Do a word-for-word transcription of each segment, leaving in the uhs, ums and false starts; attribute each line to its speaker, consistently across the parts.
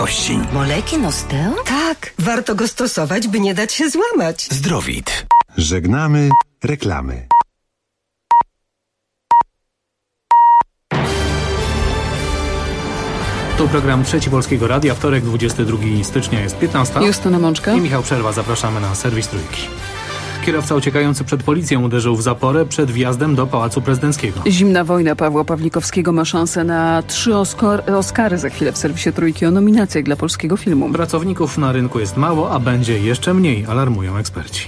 Speaker 1: Molekin Osteo?
Speaker 2: Tak, warto go stosować, by nie dać się złamać.
Speaker 3: Zdrowit.
Speaker 4: Żegnamy reklamy.
Speaker 5: To program Trzeci Polskiego Radia, wtorek, dwudziestego drugiego stycznia, jest piętnasta.
Speaker 6: Justyna Mączka
Speaker 5: I Michał Przerwa. Zapraszamy na serwis Trójki. Kierowca uciekający przed policją uderzył w zaporę przed wjazdem do Pałacu Prezydenckiego.
Speaker 6: Zimna wojna Pawła Pawlikowskiego ma szansę na trzy Oscar- Oscary za chwilę w serwisie Trójki o nominacjach dla polskiego filmu.
Speaker 5: Pracowników na rynku jest mało, a będzie jeszcze mniej, alarmują eksperci.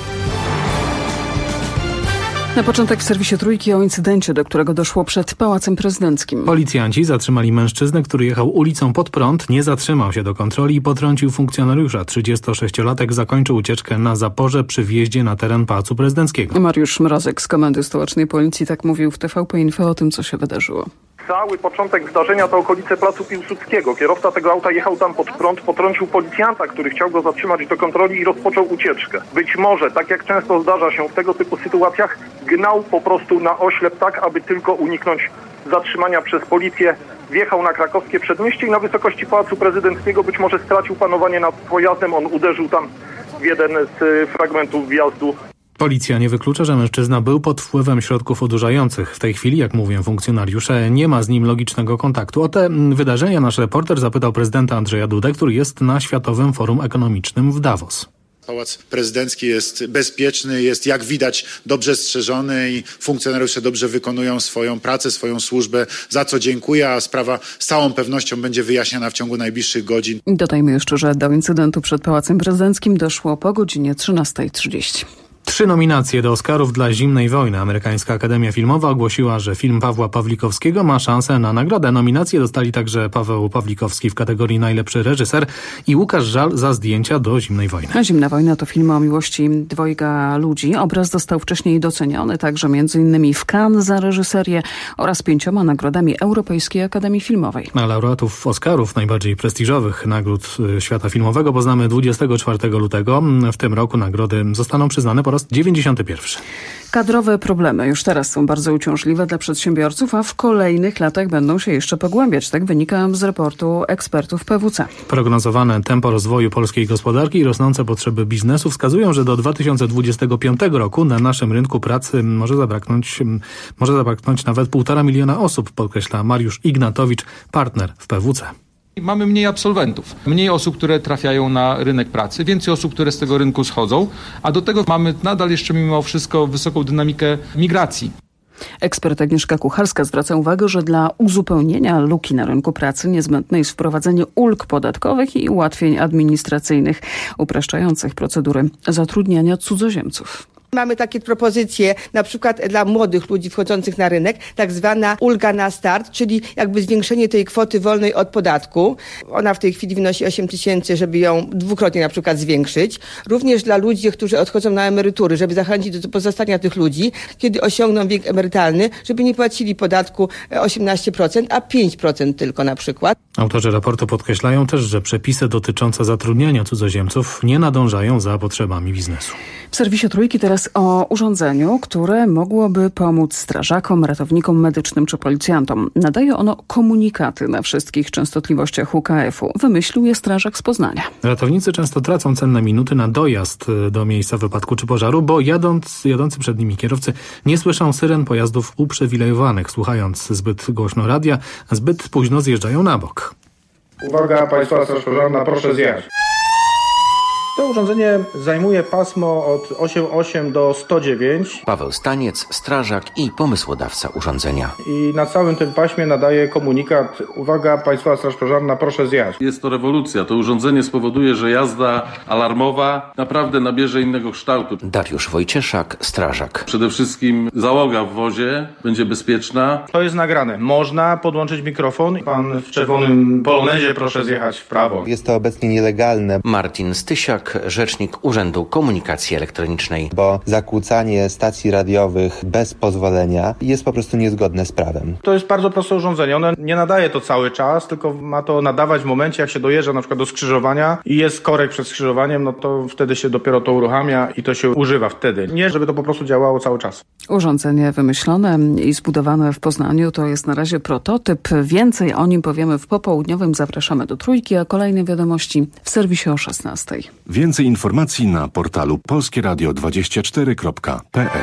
Speaker 6: Na początek w serwisie Trójki o incydencie, do którego doszło przed Pałacem Prezydenckim.
Speaker 5: Policjanci zatrzymali mężczyznę, który jechał ulicą pod prąd, nie zatrzymał się do kontroli i potrącił funkcjonariusza. trzydziestosześciolatek zakończył ucieczkę na zaporze przy wjeździe na teren Pałacu Prezydenckiego.
Speaker 6: Mariusz Mrozek z Komendy Stołecznej Policji tak mówił w T V P Info o tym, co się wydarzyło.
Speaker 7: Cały początek zdarzenia to okolice Placu Piłsudskiego. Kierowca tego auta jechał tam pod prąd, potrącił policjanta, który chciał go zatrzymać do kontroli i rozpoczął ucieczkę. Być może, tak jak często zdarza się w tego typu sytuacjach, gnał po prostu na oślep tak, aby tylko uniknąć zatrzymania przez policję. Wjechał na krakowskie przedmieście i na wysokości Pałacu Prezydenckiego być może stracił panowanie nad pojazdem. On uderzył tam w jeden z fragmentów wjazdu.
Speaker 5: Policja nie wyklucza, że mężczyzna był pod wpływem środków odurzających. W tej chwili, jak mówią funkcjonariusze, nie ma z nim logicznego kontaktu. O te wydarzenia nasz reporter zapytał prezydenta Andrzeja Dudę, który jest na Światowym Forum Ekonomicznym w Davos.
Speaker 8: Pałac Prezydencki jest bezpieczny, jest jak widać dobrze strzeżony i funkcjonariusze dobrze wykonują swoją pracę, swoją służbę, za co dziękuję, a sprawa z całą pewnością będzie wyjaśniana w ciągu najbliższych godzin.
Speaker 6: Dodajmy jeszcze, że do incydentu przed Pałacem Prezydenckim doszło po godzinie trzynastej trzydzieści.
Speaker 5: Trzy nominacje do Oscarów dla Zimnej Wojny. Amerykańska Akademia Filmowa ogłosiła, że film Pawła Pawlikowskiego ma szansę na nagrodę. Nominacje dostali także Paweł Pawlikowski w kategorii najlepszy reżyser i Łukasz Żal za zdjęcia do Zimnej Wojny.
Speaker 6: Zimna Wojna to film o miłości dwojga ludzi. Obraz został wcześniej doceniony także między innymi w Cannes za reżyserię oraz pięcioma nagrodami Europejskiej Akademii Filmowej.
Speaker 5: A laureatów Oscarów, najbardziej prestiżowych nagród świata filmowego, poznamy dwudziestego czwartego lutego. W tym roku nagrody zostaną przyznane po raz dziewięćdziesiąty pierwszy.
Speaker 6: Kadrowe problemy już teraz są bardzo uciążliwe dla przedsiębiorców, a w kolejnych latach będą się jeszcze pogłębiać. Tak wynika z raportu ekspertów P W C.
Speaker 5: Prognozowane tempo rozwoju polskiej gospodarki i rosnące potrzeby biznesu wskazują, że do dwa tysiące dwudziestego piątego roku na naszym rynku pracy może zabraknąć, może zabraknąć nawet półtora miliona osób, podkreśla Mariusz Ignatowicz, partner w P W C.
Speaker 9: Mamy mniej absolwentów, mniej osób, które trafiają na rynek pracy, więcej osób, które z tego rynku schodzą, a do tego mamy nadal jeszcze mimo wszystko wysoką dynamikę migracji.
Speaker 6: Ekspert Agnieszka Kucharska zwraca uwagę, że dla uzupełnienia luki na rynku pracy niezbędne jest wprowadzenie ulg podatkowych i ułatwień administracyjnych upraszczających procedury zatrudniania cudzoziemców.
Speaker 10: Mamy takie propozycje, na przykład dla młodych ludzi wchodzących na rynek, tak zwana ulga na start, czyli jakby zwiększenie tej kwoty wolnej od podatku. Ona w tej chwili wynosi osiem tysięcy, żeby ją dwukrotnie na przykład zwiększyć. Również dla ludzi, którzy odchodzą na emerytury, żeby zachęcić do pozostania tych ludzi, kiedy osiągną wiek emerytalny, żeby nie płacili podatku osiemnaście procent, a pięć procent tylko na przykład.
Speaker 5: Autorzy raportu podkreślają też, że przepisy dotyczące zatrudniania cudzoziemców nie nadążają za potrzebami biznesu.
Speaker 6: W serwisie Trójki teraz o urządzeniu, które mogłoby pomóc strażakom, ratownikom medycznym czy policjantom. Nadaje ono komunikaty na wszystkich częstotliwościach U K F-u. Wymyślił je strażak z Poznania.
Speaker 5: Ratownicy często tracą cenne minuty na dojazd do miejsca wypadku czy pożaru, bo jadąc, jadący przed nimi kierowcy nie słyszą syren pojazdów uprzywilejowanych. Słuchając zbyt głośno radia, zbyt późno zjeżdżają na bok.
Speaker 11: Uwaga, Państwa Straż Pożarna, proszę zjechać. To urządzenie zajmuje pasmo od osiem osiem do sto dziewięć.
Speaker 12: Paweł Staniec, strażak i pomysłodawca urządzenia.
Speaker 11: I na całym tym paśmie nadaje komunikat: uwaga, Państwa Straż Pożarna, proszę zjechać.
Speaker 13: Jest to rewolucja. To urządzenie spowoduje, że jazda alarmowa naprawdę nabierze innego kształtu.
Speaker 12: Dariusz Wojcieszak, strażak.
Speaker 13: Przede wszystkim załoga w wozie będzie bezpieczna.
Speaker 11: To jest nagrane. Można podłączyć mikrofon. Pan w czerwonym polonezie, proszę zjechać w prawo.
Speaker 14: Jest to obecnie nielegalne.
Speaker 12: Martin Stysiak, Kowalczak, rzecznik Urzędu Komunikacji Elektronicznej.
Speaker 1: Bo zakłócanie stacji radiowych bez pozwolenia jest po prostu niezgodne z prawem.
Speaker 11: To jest bardzo proste urządzenie. Ono nie nadaje to cały czas, tylko ma to nadawać w momencie, jak się dojeżdża na przykład do skrzyżowania i jest korek przed skrzyżowaniem, no to wtedy się dopiero to uruchamia i to się używa wtedy. Nie, żeby to po prostu działało cały czas.
Speaker 6: Urządzenie wymyślone i zbudowane w Poznaniu to jest na razie prototyp. Więcej o nim powiemy w popołudniowym. Zapraszamy do Trójki, a kolejne wiadomości w serwisie o szesnastej.
Speaker 4: Więcej informacji na portalu polskie radio dwadzieścia cztery kropka p l.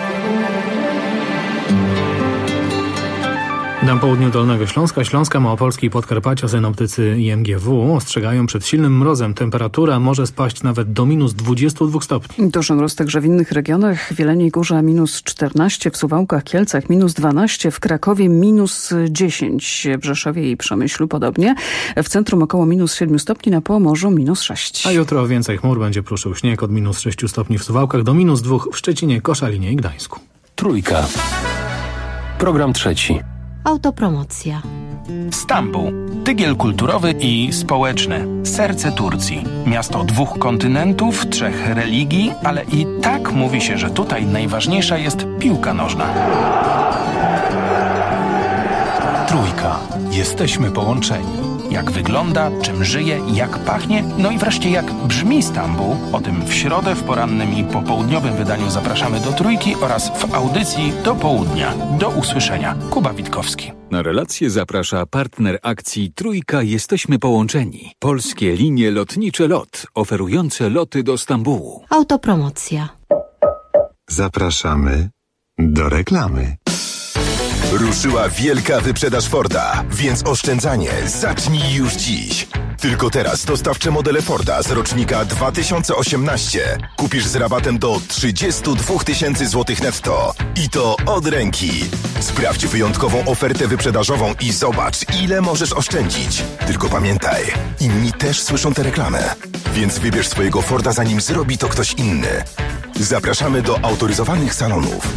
Speaker 5: Na południu Dolnego Śląska, Śląska, Małopolski i Podkarpacia synoptycy I M G W ostrzegają przed silnym mrozem. Temperatura może spaść nawet do minus dwudziestu dwóch stopni.
Speaker 6: Duży mróz także w innych regionach. W Jeleniej Górze minus czternaście, w Suwałkach, Kielcach minus dwanaście, w Krakowie minus dziesięć, w Rzeszowie i Przemyślu podobnie. W centrum około minus siedmiu stopni, na Pomorzu minus sześć.
Speaker 5: A jutro więcej chmur, będzie pruszył śnieg od minus sześciu stopni w Suwałkach do minus dwóch w Szczecinie, Koszalinie i Gdańsku.
Speaker 3: Trójka. Program trzeci.
Speaker 14: Autopromocja.
Speaker 15: Stambuł. Tygiel kulturowy i społeczny. Serce Turcji. Miasto dwóch kontynentów, trzech religii, ale i tak mówi się, że tutaj najważniejsza jest piłka nożna. Trójka. Jesteśmy połączeni. Jak wygląda, czym żyje, jak pachnie, no i wreszcie jak brzmi Stambuł. O tym w środę w porannym i popołudniowym wydaniu zapraszamy do Trójki oraz w audycji do południa. Do usłyszenia. Kuba Witkowski.
Speaker 16: Na relację zaprasza partner akcji Trójka Jesteśmy Połączeni. Polskie linie lotnicze LOT, oferujące loty do Stambułu.
Speaker 14: Autopromocja.
Speaker 4: Zapraszamy do reklamy.
Speaker 17: Ruszyła wielka wyprzedaż Forda, więc oszczędzanie zacznij już dziś. Tylko teraz dostawcze modele Forda z rocznika dwa tysiące osiemnaście kupisz z rabatem do trzydzieści dwa tysiące złotych netto. I to od ręki. Sprawdź wyjątkową ofertę wyprzedażową i zobacz, ile możesz oszczędzić. Tylko pamiętaj, inni też słyszą tę reklamę. Więc wybierz swojego Forda, zanim zrobi to ktoś inny. Zapraszamy do autoryzowanych salonów.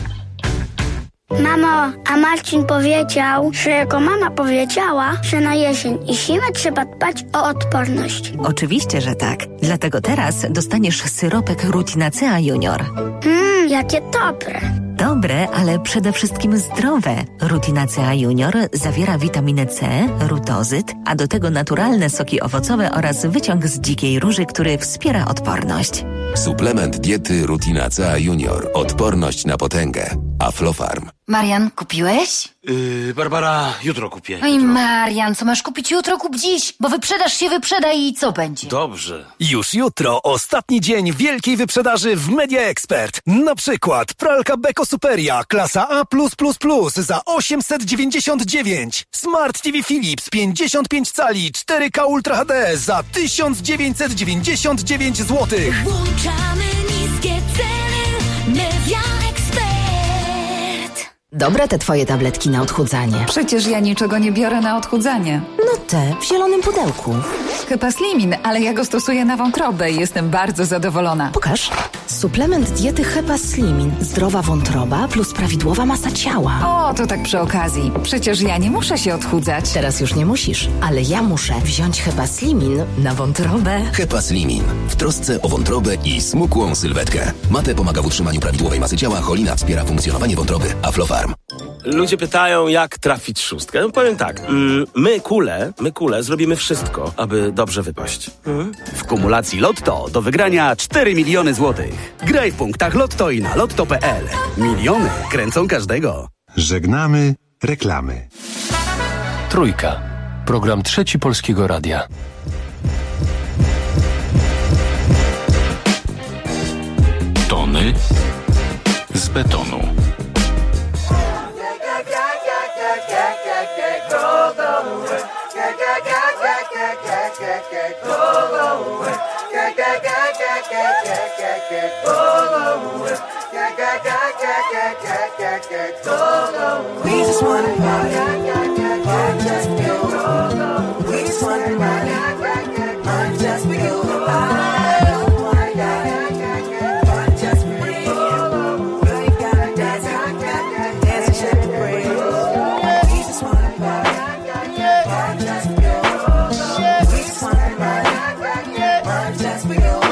Speaker 18: Mamo, a Marcin powiedział, że jego mama powiedziała, że na jesień i zimę trzeba dbać o odporność.
Speaker 19: Oczywiście, że tak. Dlatego teraz dostaniesz syropek Rutinacea Junior.
Speaker 18: Mmm, jakie dobre.
Speaker 19: Dobre, ale przede wszystkim zdrowe. Rutinacea Junior zawiera witaminę C, rutozyt, a do tego naturalne soki owocowe oraz wyciąg z dzikiej róży, który wspiera odporność.
Speaker 20: Suplement diety Rutinacea Junior. Odporność na potęgę. Aflofarm.
Speaker 21: Marian, kupiłeś?
Speaker 22: Yy, Barbara, jutro kupię.
Speaker 21: Oj, Marian, co masz kupić jutro, kup dziś, bo wyprzedaż się wyprzeda i co będzie?
Speaker 22: Dobrze.
Speaker 23: Już jutro ostatni dzień wielkiej wyprzedaży w Media Expert. Na przykład pralka Beko Superia klasa A plus plus plus za osiemset dziewięćdziesiąt dziewięć. Smart T V Philips pięćdziesiąt pięć cali cztery K Ultra H D za tysiąc dziewięćset dziewięćdziesiąt dziewięć złotych.
Speaker 24: Włączamy niskie ceny. Media Expert.
Speaker 14: Dobre te twoje tabletki na odchudzanie.
Speaker 25: Przecież ja niczego nie biorę na odchudzanie.
Speaker 14: No te, w zielonym pudełku.
Speaker 25: Hepaslimin, ale ja go stosuję na wątrobę i jestem bardzo zadowolona.
Speaker 14: Pokaż. Suplement diety Hepaslimin. Zdrowa wątroba plus prawidłowa masa ciała.
Speaker 25: O, to tak przy okazji. Przecież ja nie muszę się odchudzać.
Speaker 14: Teraz już nie musisz, ale ja muszę wziąć Hepaslimin na wątrobę.
Speaker 20: Hepaslimin. W trosce o wątrobę i smukłą sylwetkę. Mate pomaga w utrzymaniu prawidłowej masy ciała, cholina wspiera funkcjonowanie wątroby. Aflofarm.
Speaker 22: Ludzie pytają, jak trafić szóstkę. No powiem tak, my kule, my kule zrobimy wszystko, aby dobrze wypaść. W kumulacji Lotto do wygrania cztery miliony złotych. Graj w punktach Lotto i na lotto kropka p l. Miliony kręcą każdego.
Speaker 4: Żegnamy reklamy.
Speaker 3: Trójka. Program trzeci Polskiego Radia.
Speaker 15: Tony z betonu.
Speaker 24: We just wanna party, party just for you. We just wanna party, party just for you. I don't wanna die, party just for you. You ain't gotta dance, dance and shake your brain. We just wanna party, party just for you. We just wanna party, party just for you.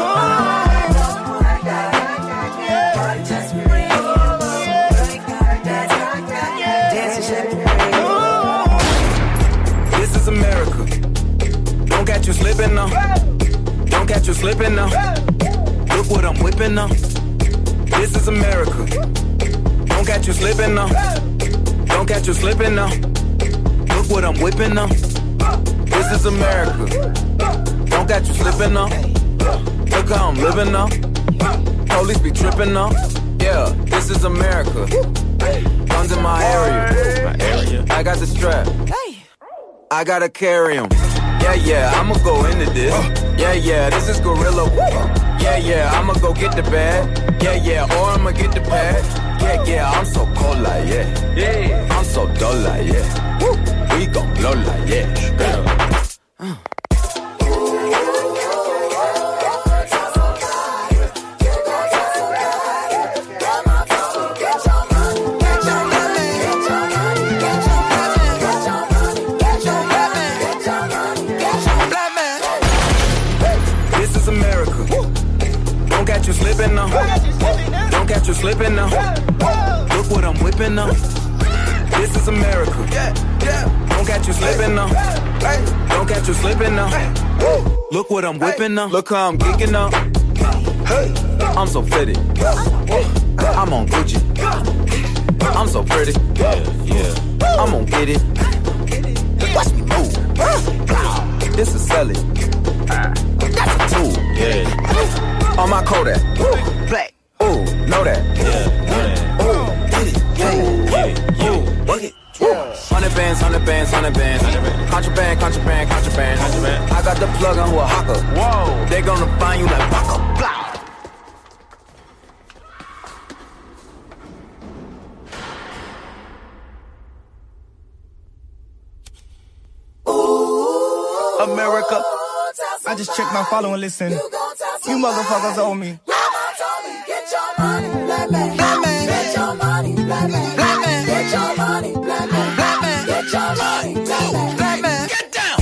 Speaker 2: catch you slipping now. Don't catch you slipping now. Look what I'm whipping now. This is America. Don't catch you slipping now. Don't catch you slipping now. Look what I'm whipping now. This is America. Don't catch you slipping now. Look how I'm living now. Police be tripping now. Yeah, this is America. Guns in my area. My area. I got the strap. I gotta carry 'em. Yeah, yeah, I'ma go into this. Yeah, yeah, this is gorilla. Yeah, yeah, I'ma go get the bag. Yeah, yeah, or I'ma get the pad. Yeah, yeah, I'm so cold like yeah. Yeah, I'm so dull like yeah. We gon' blow like yeah. Uh. Slipping now. Don't catch you slipping now. Look what I'm whipping now. This is America. Don't catch you slipping now. Don't catch you slipping now. Look what I'm whipping now. Look how I'm geeking now. I'm so pretty. I'm on Gucci. I'm so pretty. I'm gonna get it. Watch me move. This is selling. That's a tool. Yeah. On my Kodak, black, ooh, know that, yeah, ooh, get it, yeah, yeah, ooh, work it, hundred bands, hundred bands, hundred bands, contraband, contraband, contraband, contraband. I got the plug on who a hawker, whoa, they gonna find you like Baka, blah.
Speaker 7: America, I just checked my follow and listen. You motherfuckers owe me.
Speaker 24: Mama told me, get your money, black man. Black man. Get your money, black man. Black man. Get your money, black man. Black man. Get your money, black man. Black man. Get down.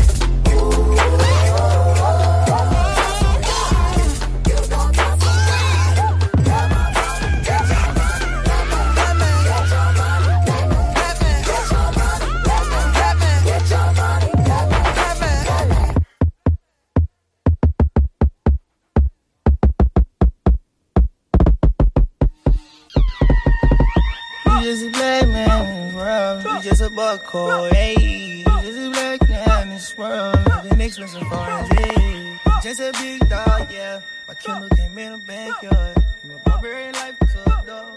Speaker 7: Just a black man in this world, you just a buckhole, hey. Just a black man in this world, living expensive foreign, hey. Just a big dog, yeah. My Kindle came in the backyard. From a barbarian life to a dog.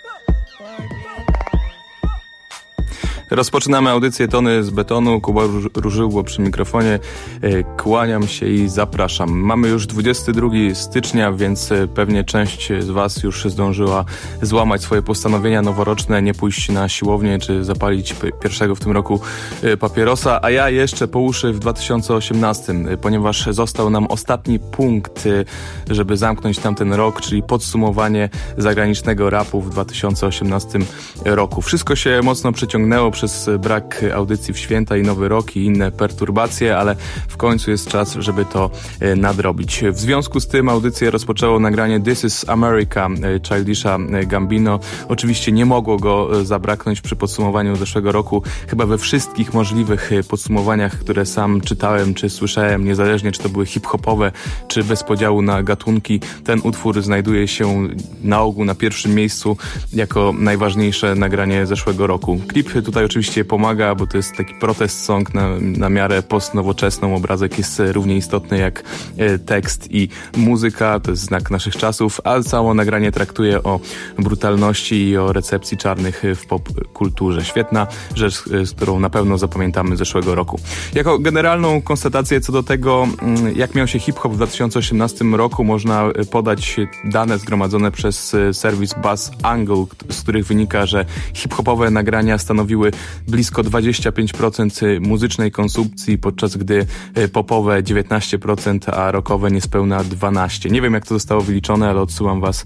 Speaker 8: Rozpoczynamy audycję Tony z betonu. Kuba Różyło przy mikrofonie. Kłaniam się i zapraszam. Mamy już dwudziestego drugiego stycznia, więc pewnie część z was już zdążyła złamać swoje postanowienia noworoczne, nie pójść na siłownię czy zapalić pierwszego w tym roku papierosa, a ja jeszcze po uszy w dwa tysiące osiemnastym, ponieważ został nam ostatni punkt, żeby zamknąć tamten rok, czyli podsumowanie zagranicznego rapu w dwa tysiące osiemnastym roku. Wszystko się mocno przeciągnęło przez brak audycji w święta i Nowy Rok i inne perturbacje, ale w końcu jest czas, żeby to nadrobić. W związku z tym audycję rozpoczęło nagranie This is America Childisha Gambino. Oczywiście nie mogło go zabraknąć przy podsumowaniu zeszłego roku. Chyba we wszystkich możliwych podsumowaniach, które sam czytałem czy słyszałem, niezależnie czy to były hip-hopowe, czy bez podziału na gatunki, ten utwór znajduje się na ogół na pierwszym miejscu jako najważniejsze nagranie zeszłego roku. Klip tutaj oczywiście pomaga, bo to jest taki protest song na, na miarę postnowoczesną. Obrazek jest równie istotny jak e, tekst i muzyka, to jest znak naszych czasów, a całe nagranie traktuje o brutalności i o recepcji czarnych w popkulturze. Świetna rzecz, z którą na pewno zapamiętamy z zeszłego roku. Jako generalną konstatację co do tego, jak miał się hip-hop w dwa tysiące osiemnastym roku, można podać dane zgromadzone przez serwis Buzz Angle, z których wynika, że hip-hopowe nagrania stanowiły blisko dwadzieścia pięć procent muzycznej konsumpcji, podczas gdy popowe dziewiętnaście procent, a rockowe niespełna dwanaście procent. Nie wiem, jak to zostało wyliczone, ale odsyłam was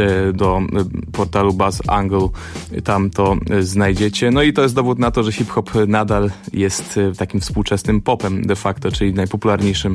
Speaker 8: do portalu Buzz Angle, tam to znajdziecie. No i to jest dowód na to, że hip-hop nadal jest takim współczesnym popem de facto, czyli najpopularniejszym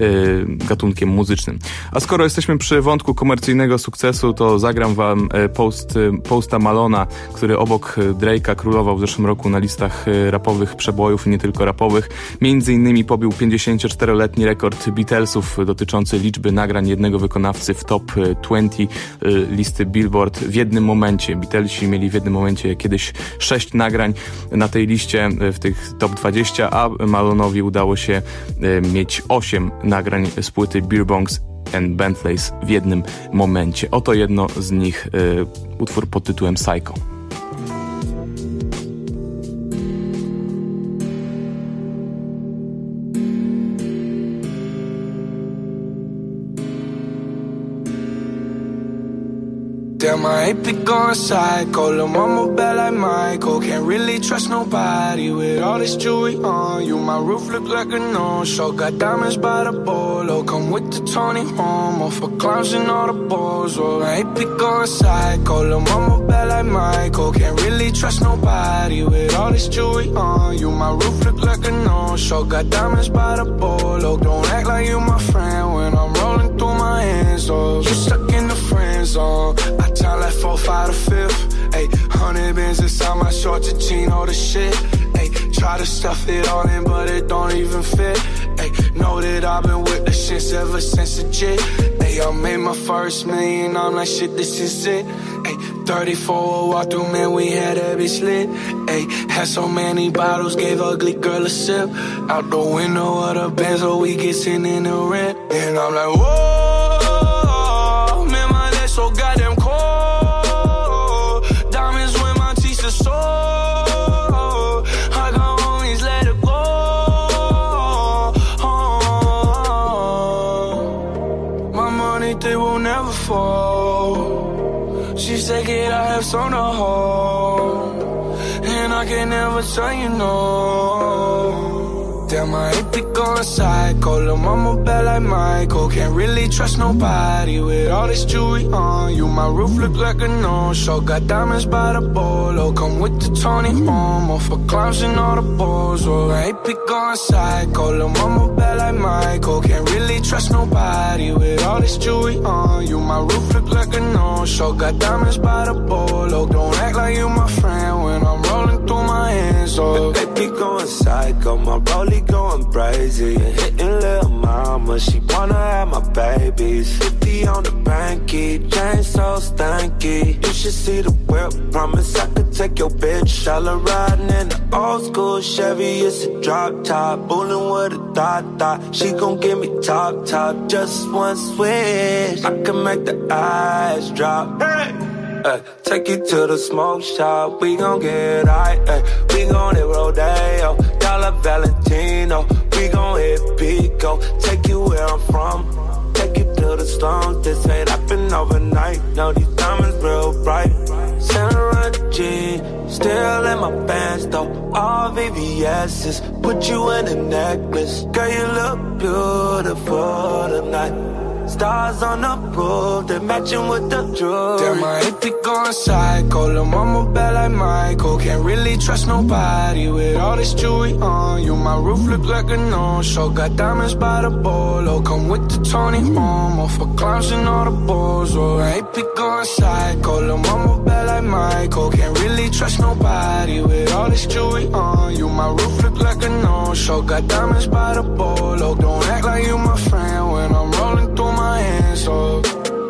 Speaker 8: gatunkiem muzycznym. A skoro jesteśmy przy wątku komercyjnego sukcesu, to zagram wam post, posta Malona, który obok Drake'a królował w zeszłym roku roku na listach rapowych przebojów i nie tylko rapowych. Między innymi pobił pięćdziesięcioczteroletni rekord Beatlesów dotyczący liczby nagrań jednego wykonawcy w top dwadzieścia listy Billboard w jednym momencie. Beatlesi mieli w jednym momencie kiedyś sześć nagrań na tej liście w tych top dwudziestu, a Malonowi udało się mieć osiem nagrań z płyty Beer Bongs and Bentleys w jednym momencie. Oto jedno z nich, y, utwór pod tytułem Psycho.
Speaker 1: Damn, I hate be going psycho. Lil' mama bad like Michael. Can't really trust nobody with all this jewelry on you. My roof look like a no-show. Got diamonds by the bolo. Come with the Tony Homo for clowns and all the balls. Oh, I hate be going psycho. Lil' mama bad like Michael. Can't really trust nobody with all this jewelry on you. My roof look like a no-show. Got diamonds by the bolo. Don't act like you my friend when I'm rolling through my hands. Oh, you stuck in the friend zone. I time like four, five to fifth. Ayy, hundred bins inside my shorts and jean, all the shit. Ayy, try to stuff it all in, but it don't even fit. Ayy, know that I've been with the shits ever since a jit. Ayy, I made my first million, I'm like, shit, this is it. Ayy, thirty-four walk through, man, we had that bitch lit. Ayy, had so many bottles, gave ugly girl a sip. Out the window of the Benz, so we get sent in the rent. And I'm like, whoa, man, my legs so goddamn cold. Diamonds when my teeth are sore. I got homies, let it go. Oh, my money, they will never fall. She said, kid, I have some to hold, and I can never tell you no. Damn, I hate be going psycho. Lil' mama bad like Michael. Can't really trust nobody with all this jewelry on you. My roof look like a no-show. Got diamonds by the bolo. Come with the Tony Homo for clowns and all the balls. Oh, I hate be going psycho. Lil' mama bad like Michael. Can't really trust nobody with all this jewelry on you. My roof look like a no-show. Got diamonds by the bolo. Don't act like you my friend when I'm rolling through my hands. Oh,
Speaker 9: they be going psycho. My rollie going crazy and hitting lil' mama. She wanna have my babies. Fifty on the banky, chain so stanky. You should see the whip. Promise I could take your bitch. All her riding in the old school Chevy. It's a drop top, bullin' with a dot dot. She gon' give me top top, just one switch. I can make the eyes drop. Hey. Ay, take you to the smoke shop, we gon' get high, ay. We gon' hit Rodeo, Dollar Valentino. We gon' hit Pico, take you where I'm from. Take you to the slums, this ain't happen overnight. No, these diamonds real bright. Center of the G, still in my bands though. All V V S's, put you in a necklace. Girl, you look beautiful tonight. Stars on the roof, they're matching with the jewelry.
Speaker 1: Damn, I hate be going psycho. Lil' mama bad like Michael. Can't really trust nobody with all this jewelry on you. My roof look like a no-show. Got diamonds by the bolo. Come with the Tony Homo for clowns and all the balls. Oh, I hate be going psycho. Lil' mama bad like Michael. Can't really trust nobody with all this jewelry on you. My roof look like a no-show. Got diamonds by the bolo. Don't act like you my friend when I'm rolling through my hands up.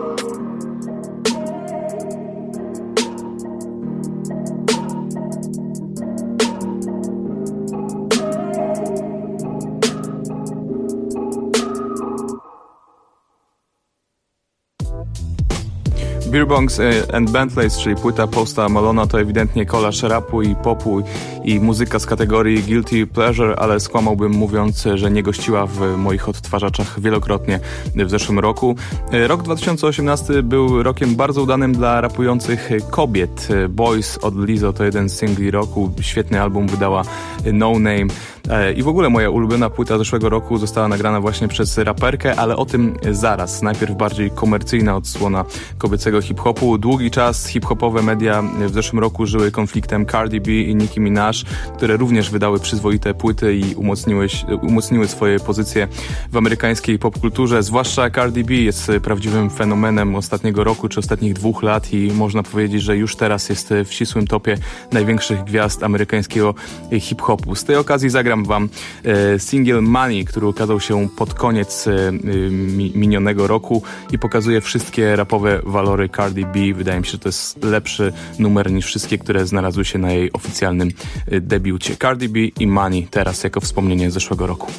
Speaker 8: Beer Bongs and Bentleys, czyli płyta Posta Malona, to ewidentnie kolaż rapu i popu i muzyka z kategorii Guilty Pleasure, ale skłamałbym mówiąc, że nie gościła w moich odtwarzaczach wielokrotnie w zeszłym roku. Rok dwa tysiące osiemnasty był rokiem bardzo udanym dla rapujących kobiet. Boys od Lizzo to jeden z singli roku, świetny album wydała No Name. I w ogóle moja ulubiona płyta zeszłego roku została nagrana właśnie przez raperkę, ale o tym zaraz. Najpierw bardziej komercyjna odsłona kobiecego hip-hopu. Długi czas hip-hopowe media w zeszłym roku żyły konfliktem Cardi B i Nicki Minaj, które również wydały przyzwoite płyty i umocniły, umocniły swoje pozycje w amerykańskiej popkulturze. Zwłaszcza Cardi B jest prawdziwym fenomenem ostatniego roku czy ostatnich dwóch lat i można powiedzieć, że już teraz jest w ścisłym topie największych gwiazd amerykańskiego hip-hopu. Z tej okazji zagram wam e, singiel Money, który ukazał się pod koniec e, mi, minionego roku i pokazuje wszystkie rapowe walory Cardi B. Wydaje mi się, że to jest lepszy numer niż wszystkie, które znalazły się na jej oficjalnym e, debiucie. Cardi B i Money teraz jako wspomnienie zeszłego roku.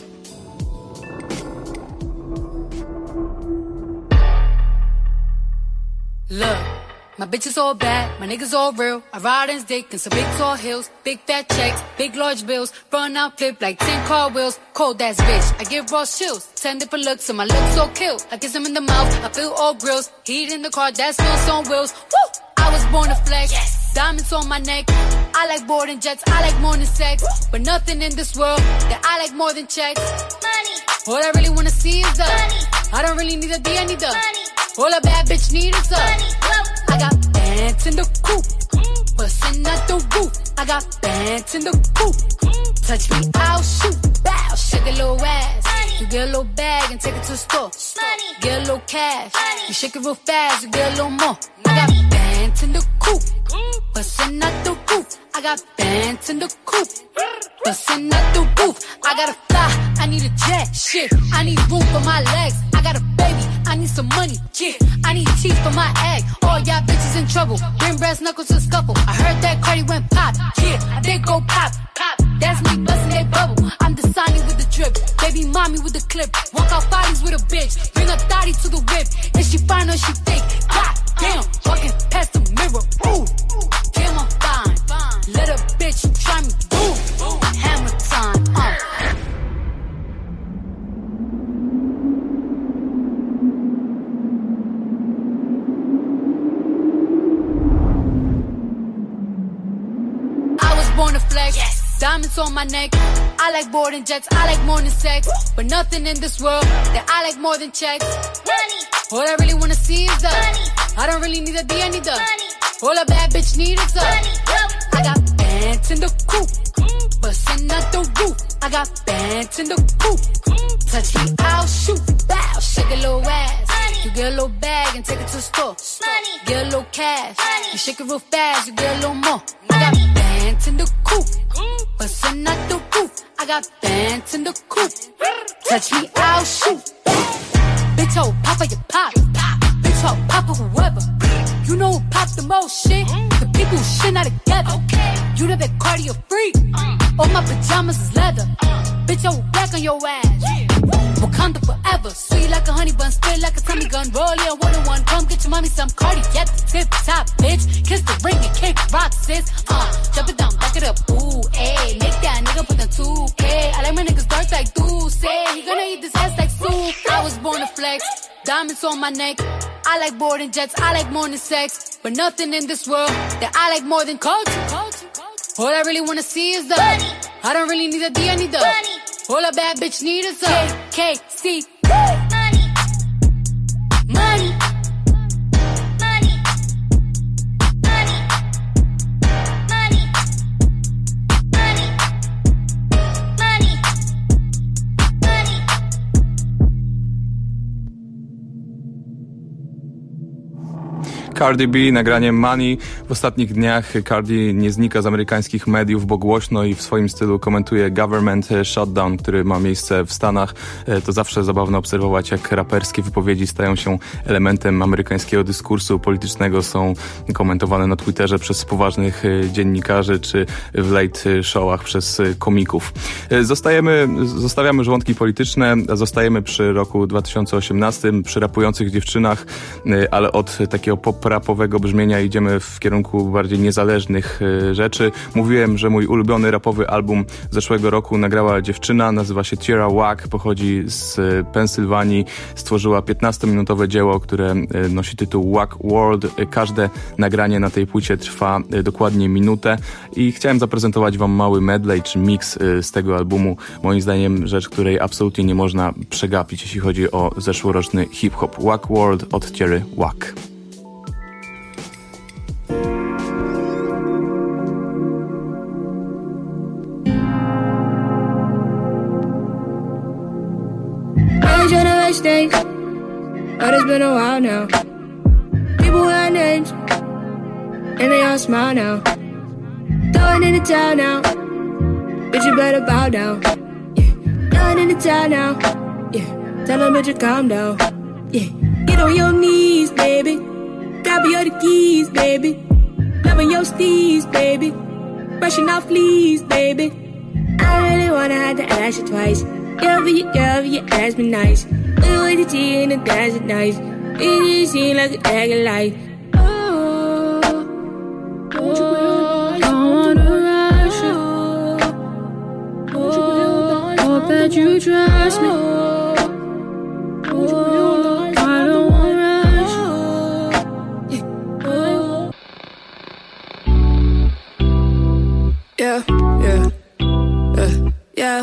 Speaker 6: Look, my bitches all bad, my niggas all real. I ride in dick in some big tall hills, big fat checks, big large bills. Run out, flip like ten car wheels. Cold ass bitch, I give raw chills. Ten different looks, and my lips so kill. I kiss them in the mouth, I feel all grills. Heat in the car, that smells on wheels. Woo! I was born to flex, yes. Diamonds on my neck. I like boarding jets, I like more than sex. But nothing in this world that I like more than checks. Money. All I really wanna see is the money. I don't really need a D, I need the money. All a bad bitch need is the money. I got bands in the coop, bustin' out the roof. I got bands in the coop. Touch me, I'll shoot. Bow, shake a little ass. You get a little bag and take it to the store. Get a little cash. You shake it real fast, you get a little more. I got bands in the coop, bustin' out the roof. I got bands in the coop, bustin' out the roof. I gotta fly, I need a jet, shit. I need room for my legs. I got a baby, I need some money, yeah. I need teeth for my egg. All y'all bitches in trouble, bring brass knuckles to scuffle. I heard that Cardi went pop, yeah. I did go pop, pop. That's me bustin' that bubble. I'm the Sonny with the drip, baby mommy with the clip. Walk out bodies with a bitch, bring a thotty to the whip. Is she fine or she thick? God damn, walking past the mirror, ooh. Damn, I'm fine, let a bitch try me, ooh. Hammer time, uh. Born to flex, yes. Diamonds on my neck. I like boarding jets, I like more than sex. But nothing in this world that I like more than checks. Money. All I really wanna see is the money. I don't really need a D, I need the money. All a bad bitch need is the money. I got bands in the coop, bustin' out the roof. I got bands in the coop. Touch me, I'll shoot. Bow, shake a little ass. Money. You get a little bag and take it to the store. Money. Get a little cash. Money. You shake it real fast, you get a little more. I got bands in the coop, bustin' out the roof. I got bands in the coop. Touch me, I'll shoot. Bitch, oh, papa, you pop. Bitch, oh, papa, whoever. You know who pop the most shit? The people who shit not together. You the big cardio freak. All my pajamas is leather. Bitch, I will back on your ass. Wakanda forever. Sweet like a honey bun, spit like a Tommy gun. Roll in one on one. Come get your mommy some Cardi at the tip top, bitch. Kiss the ring and kick rock, sis. Uh, jump it down, back it up. Ooh, ayy. Make that nigga put the two K. I like my niggas dark like do say. He gonna eat this ass like soup. I was born to flex. Diamonds on my neck. I like boarding jets. I like more than sex. But nothing in this world that I like more than culture. All I really wanna see is the money. I don't really need a D, I need the money. All a bad bitch need is a K K C. Money. Money. Money. Money. Money. Money. Money. Money.
Speaker 8: Cardi B, nagranie Money. W ostatnich dniach Cardi nie znika z amerykańskich mediów, bo głośno i w swoim stylu komentuje government shutdown, który ma miejsce w Stanach. To zawsze zabawne obserwować, jak raperskie wypowiedzi stają się elementem amerykańskiego dyskursu politycznego, są komentowane na Twitterze przez poważnych dziennikarzy czy w late showach przez komików. Zostajemy, zostawiamy żołądki polityczne, zostajemy przy roku dwa tysiące osiemnastym, przy rapujących dziewczynach, ale od takiego pop rapowego brzmienia idziemy w kierunku bardziej niezależnych y, rzeczy. Mówiłem, że mój ulubiony rapowy album zeszłego roku nagrała dziewczyna, nazywa się Tierra Whack, pochodzi z y, Pensylwanii, stworzyła piętnastominutowe dzieło, które y, nosi tytuł Whack World. Y, każde nagranie na tej płycie trwa y, dokładnie minutę i chciałem zaprezentować wam mały medley czy mix y, z tego albumu. Moim zdaniem rzecz, której absolutnie nie można przegapić, jeśli chodzi o zeszłoroczny hip-hop. Whack World od Tierry Whack.
Speaker 5: Stage, but it's been a while now. People wear names, and they all smile now. Going into town now, bitch you better bow down. Yeah, going into town now. Yeah, tell them bitch you calm down. Yeah, get on your knees, baby. Grab your the keys, baby. Loving your steez, baby. Brushing off fleas, baby. I really wanna have to ask you twice. Girl, for your girl, for your ass be nice. We with the tea and the dance at night. It just seem like a dag of light. Oh, oh, don't wanna rush you. Oh, hope that you trust me. Oh, I don't wanna rush you. Oh. Yeah, yeah, yeah, yeah,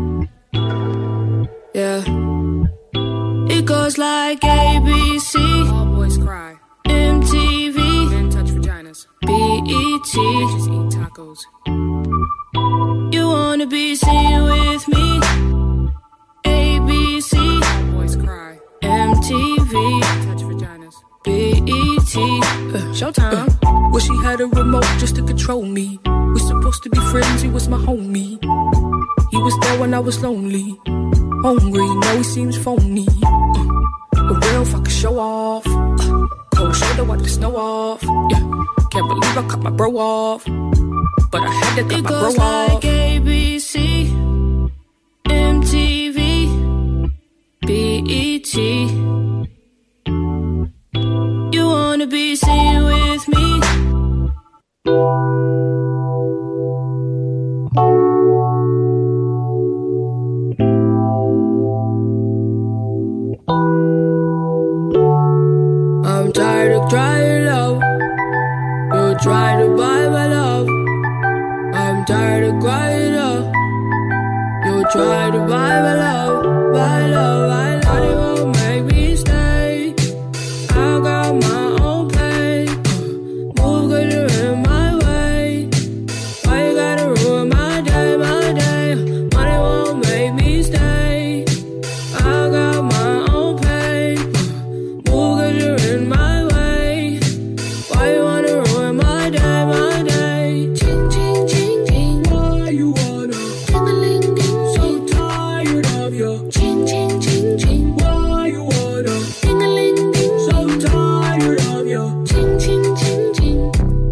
Speaker 5: yeah. It goes like A, B, C. All boys cry. M T V. Men touch vaginas. B E T. Just eat tacos. You wanna be seen with me? A, B, C. All boys cry. M T V. Touch vaginas. B E T. Uh, Showtime. Uh, wish he had a remote just to control me. We supposed to be friends, he was my homie. He was there when I was lonely. Hungry, now he seems phony. Uh, a real fucking show off. Uh, cold shoulder, wipe the snow off. Yeah, can't believe I cut my bro off. But I had to cut it my bro off. It goes like A, B, C, M T V, B E T. You wanna be seen with me? I'm tired of trying love. You try to buy my love. I'm tired of crying up. You try to buy my love, my love, my love. It won't make me stay. I got my own pain. Move good, you're in my way. Why you gotta ruin my day, my day? Money won't make me stay. I got my own pain. Move good, you're in my way. Why you wanna ruin my day, my day? Ching, ching, ching, ching. Why you wanna? Ding-a-ling, ding, so tired of you. Ching, ching, ching, ching. Why you wanna? Ding-a-ling, ding, so tired of you. Ching, ching, ching, ching.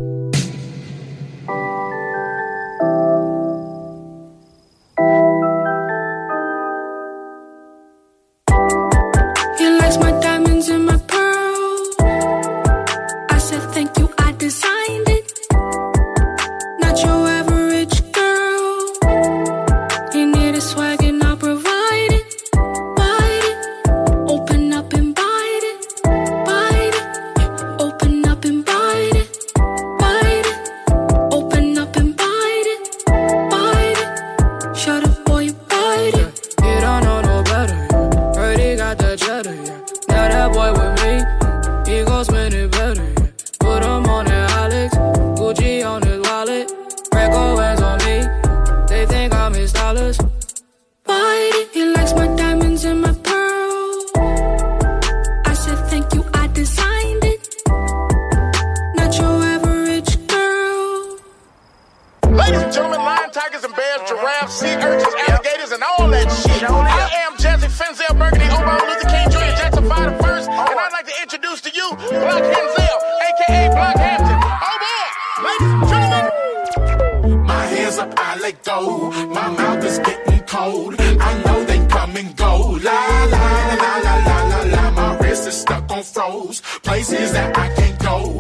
Speaker 5: He likes my diamonds and my pearls. I said thank you, I designed it. Not your average girl. You need a swag and I'll provide it. Bite it. Open up and bite it. Bite it. Open up and bite it. Bite it. Open up and bite it. Bite it. Shut up, boy, you bite it. You don't know no better. Heard he got the cheddar, yeah. Now that boy with me, he gon' spend it better, yeah. Put him on that Alex, Gucci on his wallet. Franco hands on me, they think I'm his stylist. Bite it, he likes my diamonds and my pearls. I said thank you, I designed it. Not your average girl.
Speaker 10: Ladies and gentlemen, lion, tigers, and bears, giraffes, sea urchins, alligators, and all that shit. I am Jesse Fenzel Burgundy, Obama Luther King Junior Jackson five the first, and I'd like to introduce to you Block Henzel, aka Block Hampton. Oh boy, ladies and gentlemen.
Speaker 11: My hands up, I let go. My mouth is getting cold. I know they come and go. La la la la la la la la. My wrist is stuck on froze. Places that I can't go.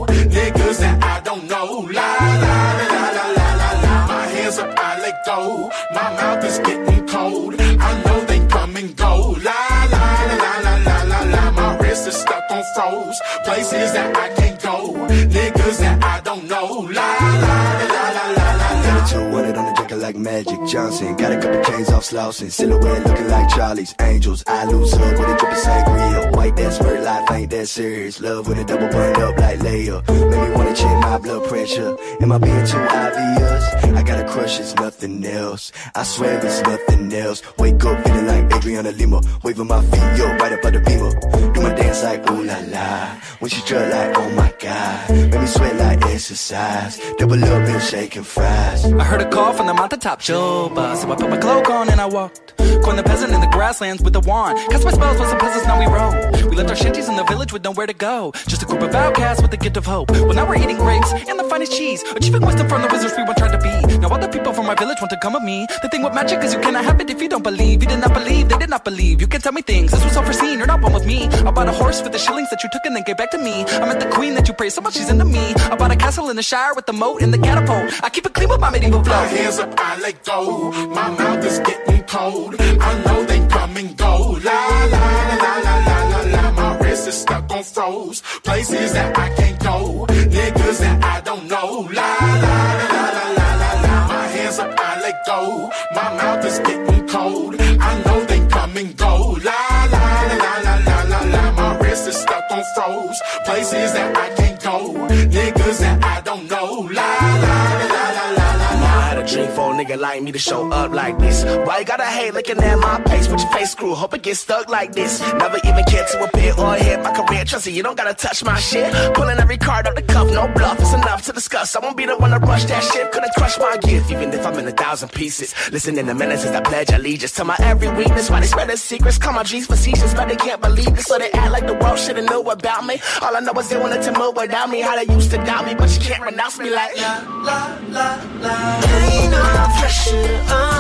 Speaker 11: that I can't go, niggas that I don't know. La la la la la la la.
Speaker 12: two hundred on the jacket like Magic Johnson. Got a couple chains off slouching. Silhouette looking like Charlie's Angels. I lose up with a drip of sangria. White that's word life ain't that serious. Love with a double burned up like Leia. Make me wanna check my blood pressure. Am I being too obvious? I got a crush, it's nothing else. I swear it's nothing else. Wake up feeling like Adriana Lima. Waving my feet, yo, right up on the beamer. Do my dance like ooh la la. When she strut like oh my god. Make me sweat like exercise. Double up and shaking fries.
Speaker 13: I heard a call from the mountaintop Joba, so I put my cloak on and I walked. Coined the peasant in the grasslands with a wand. Cast my spells with some peasants, now we roam. We left our shanties in the village with nowhere to go. Just a group of outcasts with the gift of hope. Well, now we're eating grapes and the finest cheese. Achieving wisdom from the wizards we once tried to be. Now other people from our village want to come with me. The thing with magic is you cannot have it if you don't believe. You did not believe, they did not believe. You can tell me things, this was unforeseen. You're not one with me. I bought a horse with the shillings that you took and then gave back to me. I met the queen that you praised so much she's into me. I bought a castle in the Shire with the moat and the catapult. I keep it clean with my medieval flow.
Speaker 11: My hands up, I let go. My mouth is getting cold. I know they come and go. La la la la la la la. My wrist is stuck on froze. Places that I can't go. Niggas that I don't know. La la la la la la la. My hands up, I let go. My mouth is getting cold. I know they come and go. La la la la la la la. My wrist is stuck on froze. Places that I can't go. Niggas that I don't know. La la la la la la.
Speaker 16: I had a dream for a nigga like me to show up like this. Why you gotta hate looking at my face with your face screw? Hope it gets stuck like this. Never even cared to appear or hit my career. Trust me, you don't gotta touch my shit. Pulling every card up the cuff, no bluff. It's enough to discuss. I won't be the one to rush that shit. Couldn't crush my gift, even if I'm in a thousand pieces. Listen in a minute as I pledge allegiance to my every weakness. Why they spread their secrets? Call my dreams facetious, but they can't believe this. So they act like the world should've knew about me. All I know is they wanted to move without me. How they used to doubt me, but you can't renounce me like la la la la.
Speaker 24: Ain't no pressure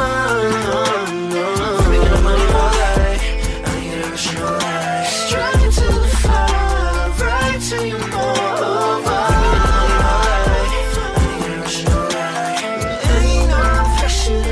Speaker 24: on. Making the money all night. I need a rush no life. Striving to the far right till you move over. Making the money all night. I need a rush no life. Ain't no pressure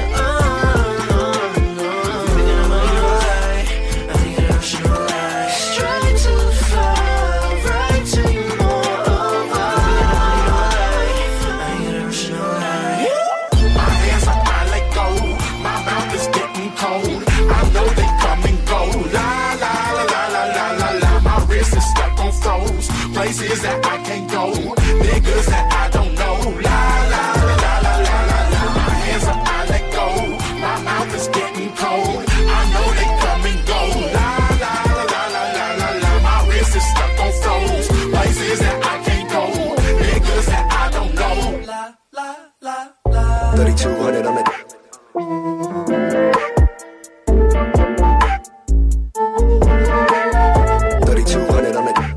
Speaker 24: on. Making the money all night. I need a rush no life. Striving to the far right till you move over. Making the money all night. I need a rush no life.
Speaker 11: My hands up, I let go. My mouth is getting cold. I know they come and go. La la la la la la la la. My wrist is stuck on froze. Places that I can't go. Niggas that I don't know. La la la la la la la. My hands up, I let go. My mouth is getting cold. I know they come and go. La la la la la la la la. My wrist is stuck on froze. Places that I can't go. Niggas that I don't know. La la la la.
Speaker 12: thirty-two hundred on the thirty-two hundred on the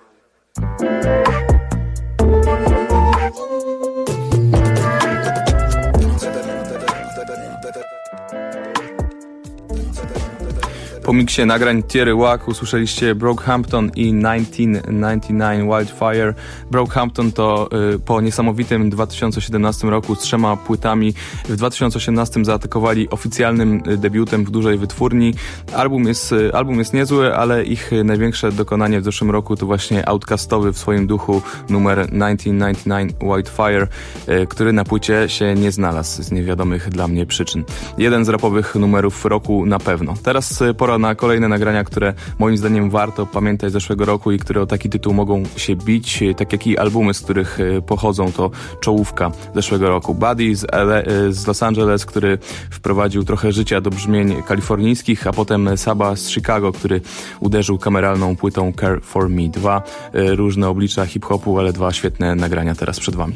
Speaker 8: Po miksie nagrań Thierry Wack usłyszeliście Brockhampton i tysiąc dziewięćset dziewięćdziesiąt dziewięć Wildfire. Brockhampton to y, po niesamowitym dwa tysiące siedemnastym roku z trzema płytami w dwa tysiące osiemnastym zaatakowali oficjalnym debiutem w dużej wytwórni. Album jest, y, album jest niezły, ale ich największe dokonanie w zeszłym roku to właśnie outcastowy w swoim duchu numer tysiąc dziewięćset dziewięćdziesiąt dziewięć Wildfire, y, który na płycie się nie znalazł z niewiadomych dla mnie przyczyn. Jeden z rapowych numerów roku na pewno. Teraz y, pora na kolejne nagrania, które moim zdaniem warto pamiętać z zeszłego roku i które o taki tytuł mogą się bić, tak jak i albumy, z których pochodzą, to czołówka zeszłego roku. Buddy z, L A, z Los Angeles, który wprowadził trochę życia do brzmień kalifornijskich, a potem Saba z Chicago, który uderzył kameralną płytą Care For Me. Dwa różne oblicza hip-hopu, ale dwa świetne nagrania teraz przed wami.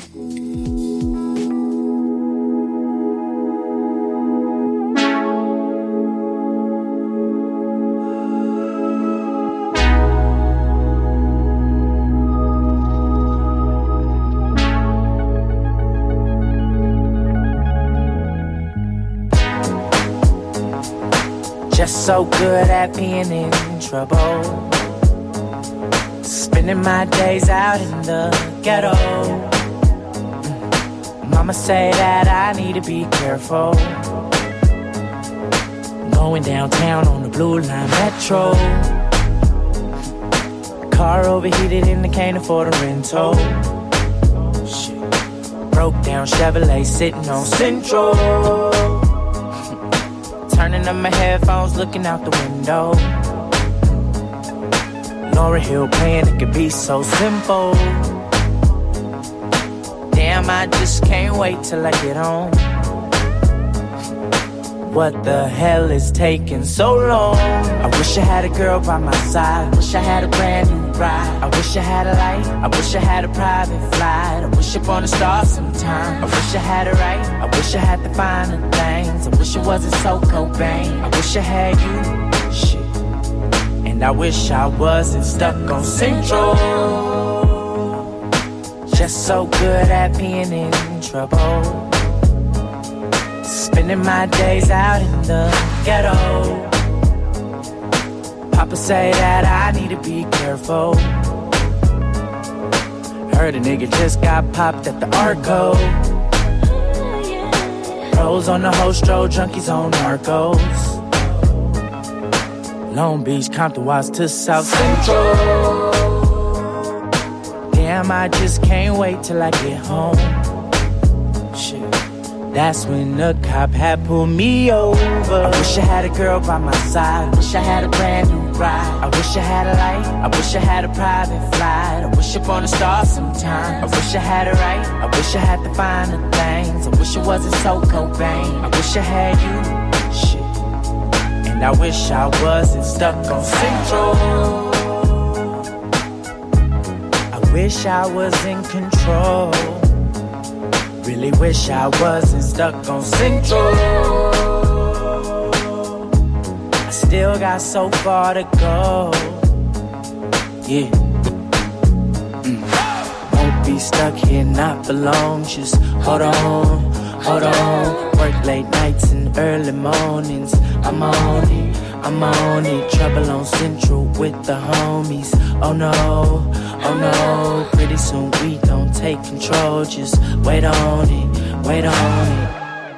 Speaker 24: Just so good at being in trouble. Spending my days out in the ghetto. Mama say that I need to be careful. Going downtown on the Blue Line Metro.
Speaker 7: Car overheated and I can't afford a rental. Shit. Broke down Chevrolet sitting on Central. Turning up my headphones, looking out the window. Lauryn Hill playing, it could be so simple. Damn, I just can't wait till I get home. What the hell is taking so long? I wish I had a girl by my side. Wish I had a brand new ride. I wish I had a light. I wish I had a private flight. I wish upon a star sometime. I wish I had it right. I wish I had the finer things. I wish it wasn't so Cobain. I wish I had you. Shit. And I wish I wasn't stuck on Central. Just so good at being in trouble. Spending my days out in the ghetto. Papa say that I need to be careful. Heard a nigga just got popped at the Arco. Pros on the Hostro, junkies on Narcos. Long Beach, Compton, Watts to South Central. Damn, I just can't wait till I get home. Shit. That's when the cop had pulled me over. I wish I had a girl by my side. Wish I had a brand new ride. I wish I had a light. I wish I had a private flight. I wish upon a star sometime. I wish I had it right. I wish I had the finer things. I wish it wasn't so Cobain. I wish I had you. Shit. And I wish I wasn't stuck on Central. I wish I was in control. Really wish I wasn't stuck on Central. I still got so far to go. Yeah. Mm. Won't be stuck here, not for long. Just hold on, hold on. Work late nights and early mornings. I'm on it, I'm on it. Trouble on Central with the homies. Oh no, oh no. Pretty soon we don't take control. Just wait on it, wait on it.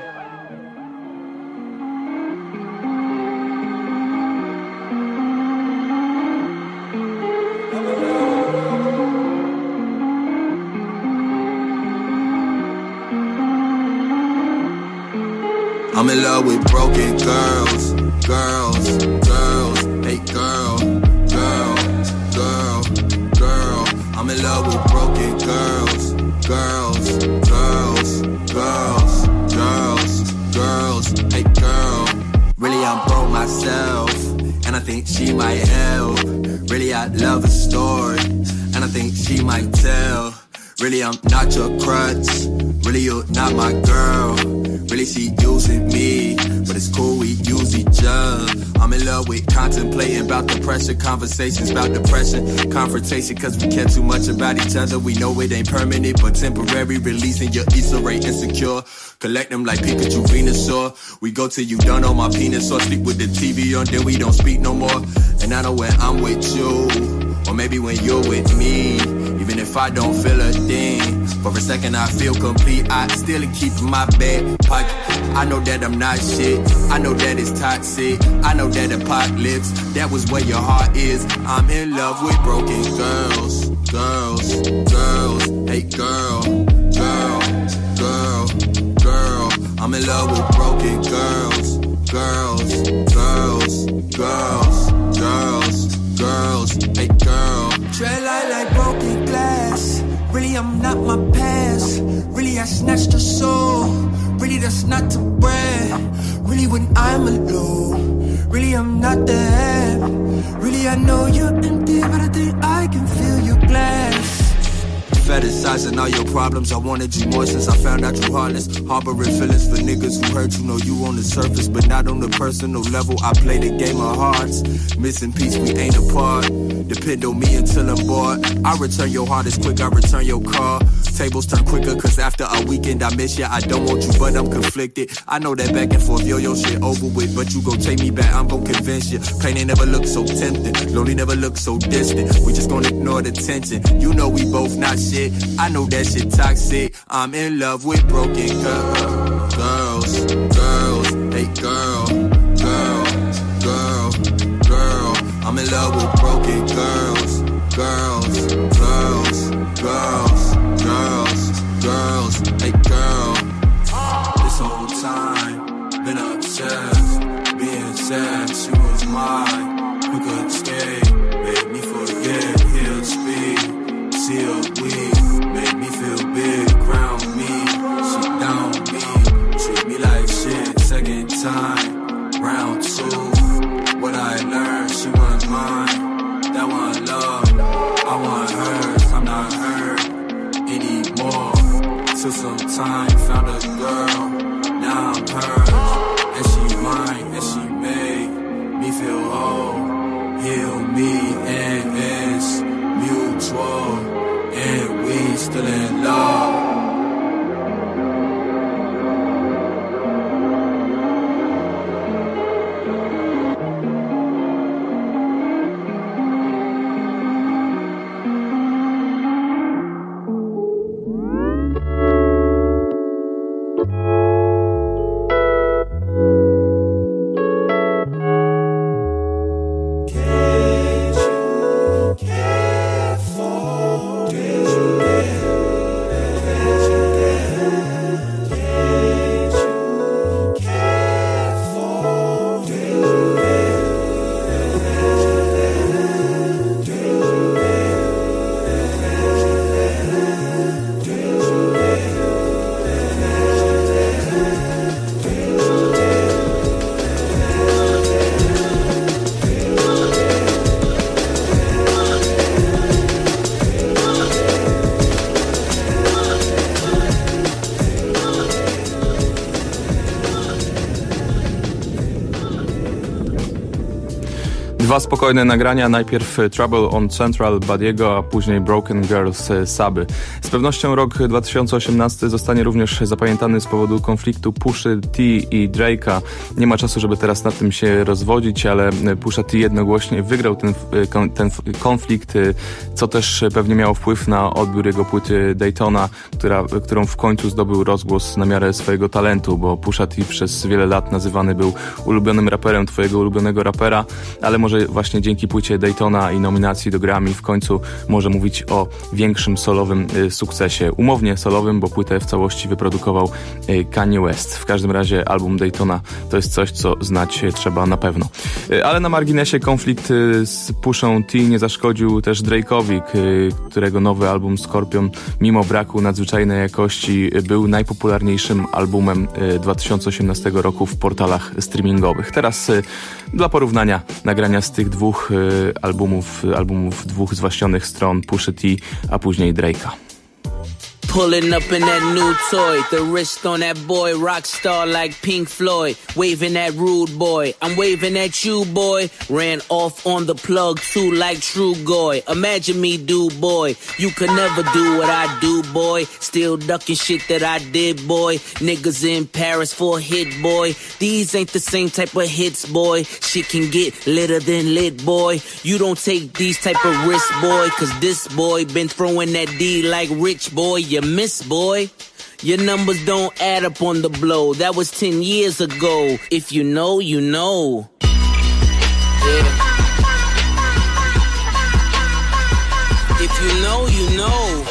Speaker 17: I'm in love with broken girls, girls, girls, hey girl, girl, girl, girl. I'm in love with broken girls, girls, girls, girls, girls, girls, hey girl. Really I'm broke myself, and I think she might help. Really I love a story, and I think she might tell. Really I'm not your crutch, really you're not my girl. Really she using me, but it's cool we use each other. I'm in love with contemplating about the pressure, conversations about depression, confrontation cause we care too much about each other. We know it ain't permanent but temporary, releasing your Issa Rae insecure. Collect them like Pikachu Venusaur. We go till you done on my penis or sleep with the T V on, then we don't speak no more. And I know when I'm with you, or maybe when you're with me, even if I don't feel a thing, for a second I feel complete. I still keep my back pocket. I know that I'm not shit, I know that it's toxic, I know that apocalypse, that was where your heart is. I'm in love with broken girls, girls, girls, hey girl, girl, girl, girl. I'm in love with broken girls, girls, girls, girls, girls, girls, hey girl.
Speaker 18: Tread light like broken glass. Really I'm not my past. Really I snatched your soul. Really that's not to brag. Really when I'm alone. Really I'm not there. Really I know you're empty, but I think I can fill your glass.
Speaker 17: Fetishizing all your problems, I wanted you more since I found out you heartless. Harboring feelings for niggas who hurt you, know you on the surface, but not on the personal level. I play the game of hearts, missing piece, we ain't apart. Depend on me until I'm bored. I return your heart as quick, I return your call. Tables turn quicker, cause after a weekend I miss ya. I don't want you, but I'm conflicted. I know that back and forth, yo, yo, shit over with, but you gon' take me back, I'm gon' convince you. Pain ain't never looked so tempting, lonely never looked so distant. We just gon' ignore the tension. You know we both not shit. I know that shit toxic. I'm in love with broken girls, girls, girls, hey girl, girl, girl, girl. I'm in in love with broken girls, girls, girls, girls, girls, girls. Hey girl, this whole time been obsessed, being sad. She was mine, we could escape, made me forget. He'll speak, she'll weak, made me feel big, crown me, she down me, treat me like shit. Second time, round two, what I learned, she was mine, that one love, I want hers, I'm not her anymore. Took some time, found a girl, now I'm hers, and she mine, and she made me feel whole, heal me, and it's mutual, and we still in love.
Speaker 8: Dwa spokojne nagrania, najpierw Trouble on Central Badiego, a później Broken Girls Saby. Z pewnością rok dwa tysiące osiemnasty zostanie również zapamiętany z powodu konfliktu Pushy T i Drake'a. Nie ma czasu, żeby teraz nad tym się rozwodzić, ale Pusha T jednogłośnie wygrał ten, ten konflikt, co też pewnie miało wpływ na odbiór jego płyty Daytona, która, którą w końcu zdobył rozgłos na miarę swojego talentu, bo Pusha T przez wiele lat nazywany był ulubionym raperem twojego ulubionego rapera, ale może właśnie dzięki płycie Daytona i nominacji do Grammy w końcu może mówić o większym solowym y, sukcesie. Umownie solowym, bo płytę w całości wyprodukował y, Kanye West. W każdym razie album Daytona to jest coś, co znać trzeba na pewno. Y, ale na marginesie konflikt y, z Pushą T nie zaszkodził też Drake'owi, y, którego nowy album Scorpion mimo braku nadzwyczajnej jakości y, był najpopularniejszym albumem y, dwa tysiące osiemnastego roku w portalach streamingowych. Teraz y, dla porównania nagrania z tych dwóch y, albumów, albumów dwóch zwaśnionych stron, Pushy T, a później Drake'a.
Speaker 14: Pulling up in that new toy, the wrist on that boy, rock star like Pink Floyd, waving at rude boy, I'm waving at you boy, ran off on the plug too like True Goy, imagine me do boy, you could never do what I do boy, still ducking shit that I did boy, niggas in Paris for a hit boy, these ain't the same type of hits boy, shit can get litter than lit boy, you don't take these type of risks boy, cause this boy been throwing that D like rich boy, you miss boy. Your numbers don't add up on the blow. That was ten years ago. If you know, you know. Yeah. If you know, you know.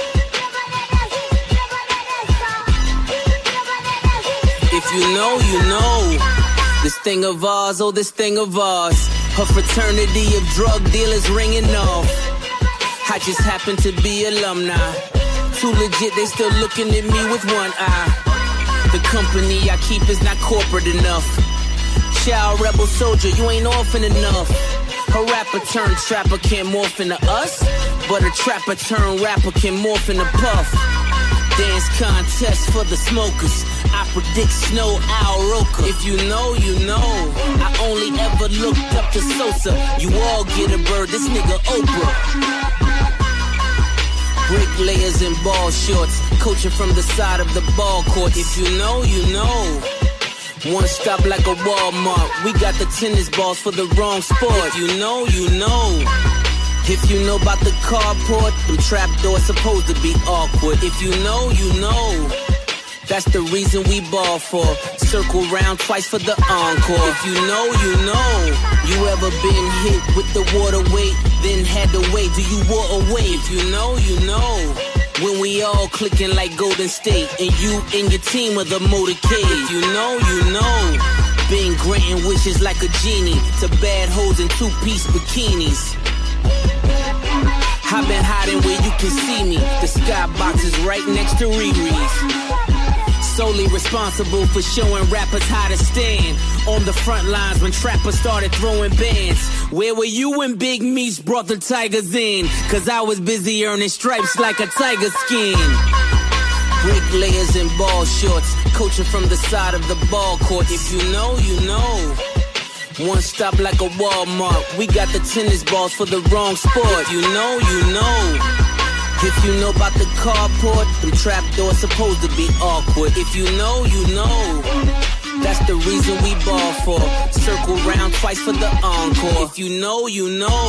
Speaker 14: If you know, you know. This thing of ours, oh this thing of ours. Her fraternity of drug dealers ringing off. I just happen to be alumni. Too legit, they still looking at me with one eye. The company I keep is not corporate enough. Child rebel soldier, you ain't orphan enough. A rapper turned trapper can't morph into us, but a trapper turned rapper can morph into Puff. Dance contest for the smokers. I predict snow, Al Roker. If you know, you know. I only ever looked up to Sosa. You all get a bird, this nigga Oprah. Bricklayers in ball shorts, coaching from the side of the ball court. If you know, you know. One stop like a Walmart. We got the tennis balls for the wrong sport. If you know, you know. If you know about the carport, them trap doors supposed to be awkward. If you know, you know. That's the reason we ball for. Circle round twice for the encore. If you know, you know. You ever been hit with the water weight, then had to wait? Do you walk away? If you know, you know. When we all clicking like Golden State, and you and your team are the motorcade. If you know, you know. Been granting wishes like a genie to bad hoes in two-piece bikinis. I've been hiding where you can see me. The skybox is right next to Riri's. Solely responsible for showing rappers how to stand on the front lines when trappers started throwing bands. Where were you when Big Meech brought the Tigers in? Cause I was busy earning stripes like a tiger skin. Bricklayers in ball shorts, coaching from the side of the ball court. If you know, you know. One stop like a Walmart. We got the tennis balls for the wrong sport. If you know, you know. If you know about the carport, them trap doors supposed to be awkward. If you know, you know. That's the reason we ball for. Circle round twice for the encore. If you know, you know.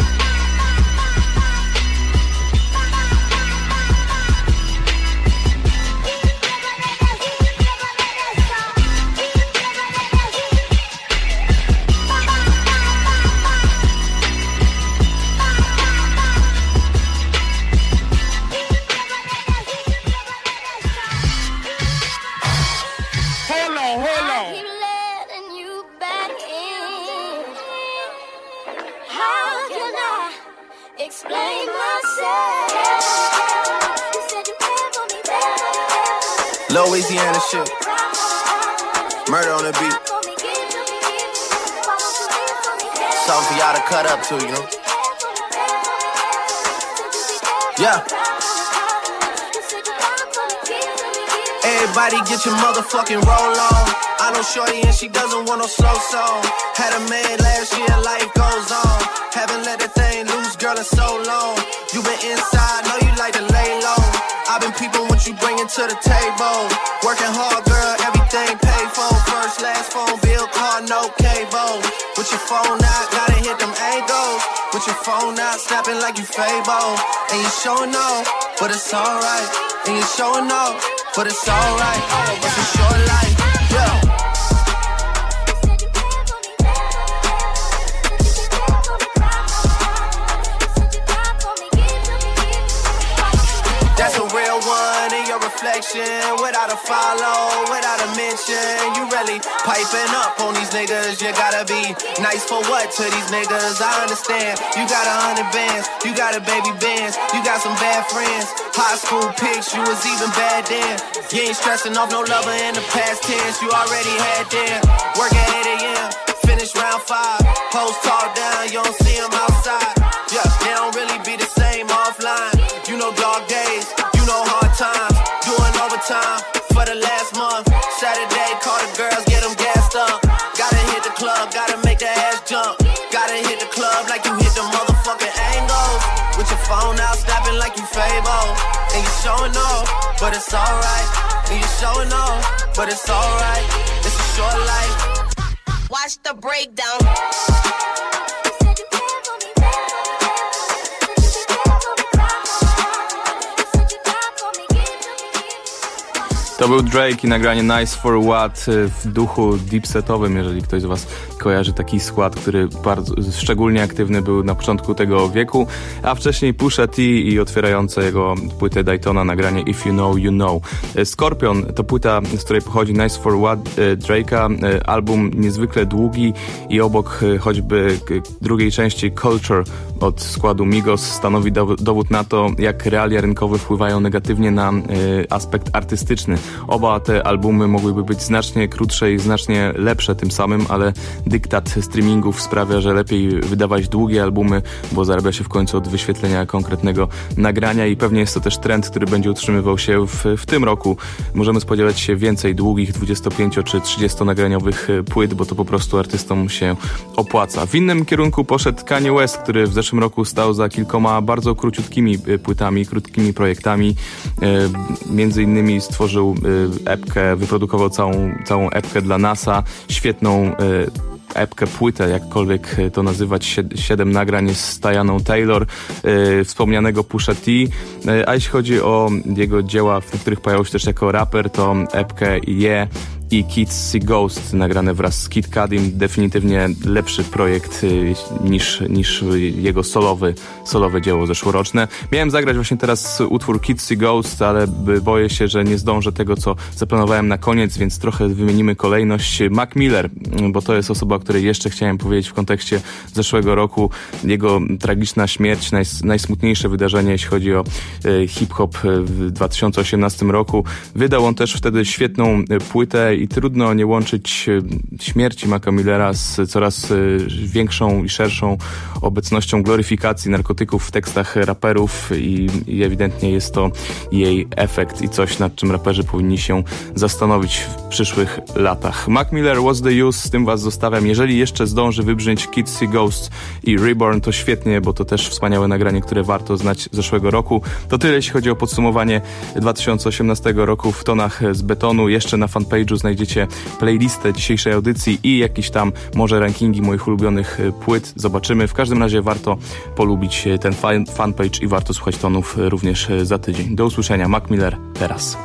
Speaker 19: Louisiana shit. Murder on the beat. Something for y'all to cut up to, you know? Yeah. Everybody get your motherfucking roll on. I know shorty and she doesn't want no slow song. Had a man last year, life goes on. Haven't let that thing loose, girl, in so long. You been inside, know you like to lay low. I've been peeping what you bringing to the table. Working hard, girl, everything paid for. First, last phone bill, car, no cable. With your phone out, gotta hit them angles. With your phone out, snapping like you Fable. And you showing off, but it's alright. And you showing off, but it's alright. It's a short life, yeah. That's a real one in your reflection. Without a follow, without a mention. You really piping up on these niggas. You gotta be nice for what to these niggas? I understand. You got a hundred bands, you got a baby bands, you got some bad friends. High school pics, you was even bad then. You ain't stressing off no lover in the past tense. You already had them. Work at eight a.m., finish round five. Hoes talk down, you don't see them outside. Yeah, they don't really be the same offline. You know dog days, you know hard times. Doing overtime for the last month. Saturday, call the girls, get them gassed up. Gotta hit the club, gotta make the ass jump. Gotta hit the club like you hit the motherfucking angles. With your phone out, snapping like you Fable. And you showing off, but it's alright. And you showing off, but it's alright. It's a short life.
Speaker 20: Watch the breakdown.
Speaker 8: To był Drake i nagranie Nice for What w duchu deepsetowym, jeżeli ktoś z was kojarzy taki skład, który bardzo szczególnie aktywny był na początku tego wieku, a wcześniej Pusha T i otwierające jego płytę Daytona nagranie If You Know, You Know. Scorpion to płyta, z której pochodzi Nice for What Drake'a, album niezwykle długi i obok choćby drugiej części Culture od składu Migos stanowi dowód na to, jak realia rynkowe wpływają negatywnie na aspekt artystyczny. Oba te albumy mogłyby być znacznie krótsze i znacznie lepsze tym samym, ale dyktat streamingów sprawia, że lepiej wydawać długie albumy, bo zarabia się w końcu od wyświetlenia konkretnego nagrania i pewnie jest to też trend, który będzie utrzymywał się w, w tym roku. Możemy spodziewać się więcej długich dwudziesto- czy trzydziestonagraniowych płyt, bo to po prostu artystom się opłaca. W innym kierunku poszedł Kanye West, który w zeszłym roku stał za kilkoma bardzo króciutkimi płytami, krótkimi projektami. Między innymi stworzył epkę, wyprodukował całą, całą epkę dla NASA, świetną epkę, płytę, jakkolwiek to nazywać, siedem nagrań z Tianą Taylor, yy, wspomnianego Pusha T. Yy, a jeśli chodzi o jego dzieła, w których pojawił się też jako raper, to epkę Yeah i Kids See Ghost, nagrane wraz z Kid Cudim, definitywnie lepszy projekt y, niż, niż jego solowy, solowe dzieło zeszłoroczne. Miałem zagrać właśnie teraz utwór Kids See Ghost, ale boję się, że nie zdążę tego, co zaplanowałem na koniec, więc trochę wymienimy kolejność. Mac Miller, bo to jest osoba, o której jeszcze chciałem powiedzieć w kontekście zeszłego roku. Jego tragiczna śmierć, naj, najsmutniejsze wydarzenie, jeśli chodzi o y, hip-hop w dwa tysiące osiemnastym roku. Wydał on też wtedy świetną y, płytę i trudno nie łączyć śmierci Maca Millera z coraz większą i szerszą obecnością gloryfikacji narkotyków w tekstach raperów i, i ewidentnie jest to jej efekt i coś, nad czym raperzy powinni się zastanowić w przyszłych latach. Mac Miller, What's the Use? Z tym was zostawiam. Jeżeli jeszcze zdąży wybrzmieć Kids See Ghost i Reborn, to świetnie, bo to też wspaniałe nagranie, które warto znać z zeszłego roku. To tyle, jeśli chodzi o podsumowanie dwa tysiące osiemnastego roku w tonach z betonu. Jeszcze na fanpage'u znajdziecie playlistę dzisiejszej audycji i jakieś tam może rankingi moich ulubionych płyt. Zobaczymy. W każdym razie warto polubić ten fan, fanpage i warto słuchać tonów również za tydzień. Do usłyszenia. Mac Miller teraz.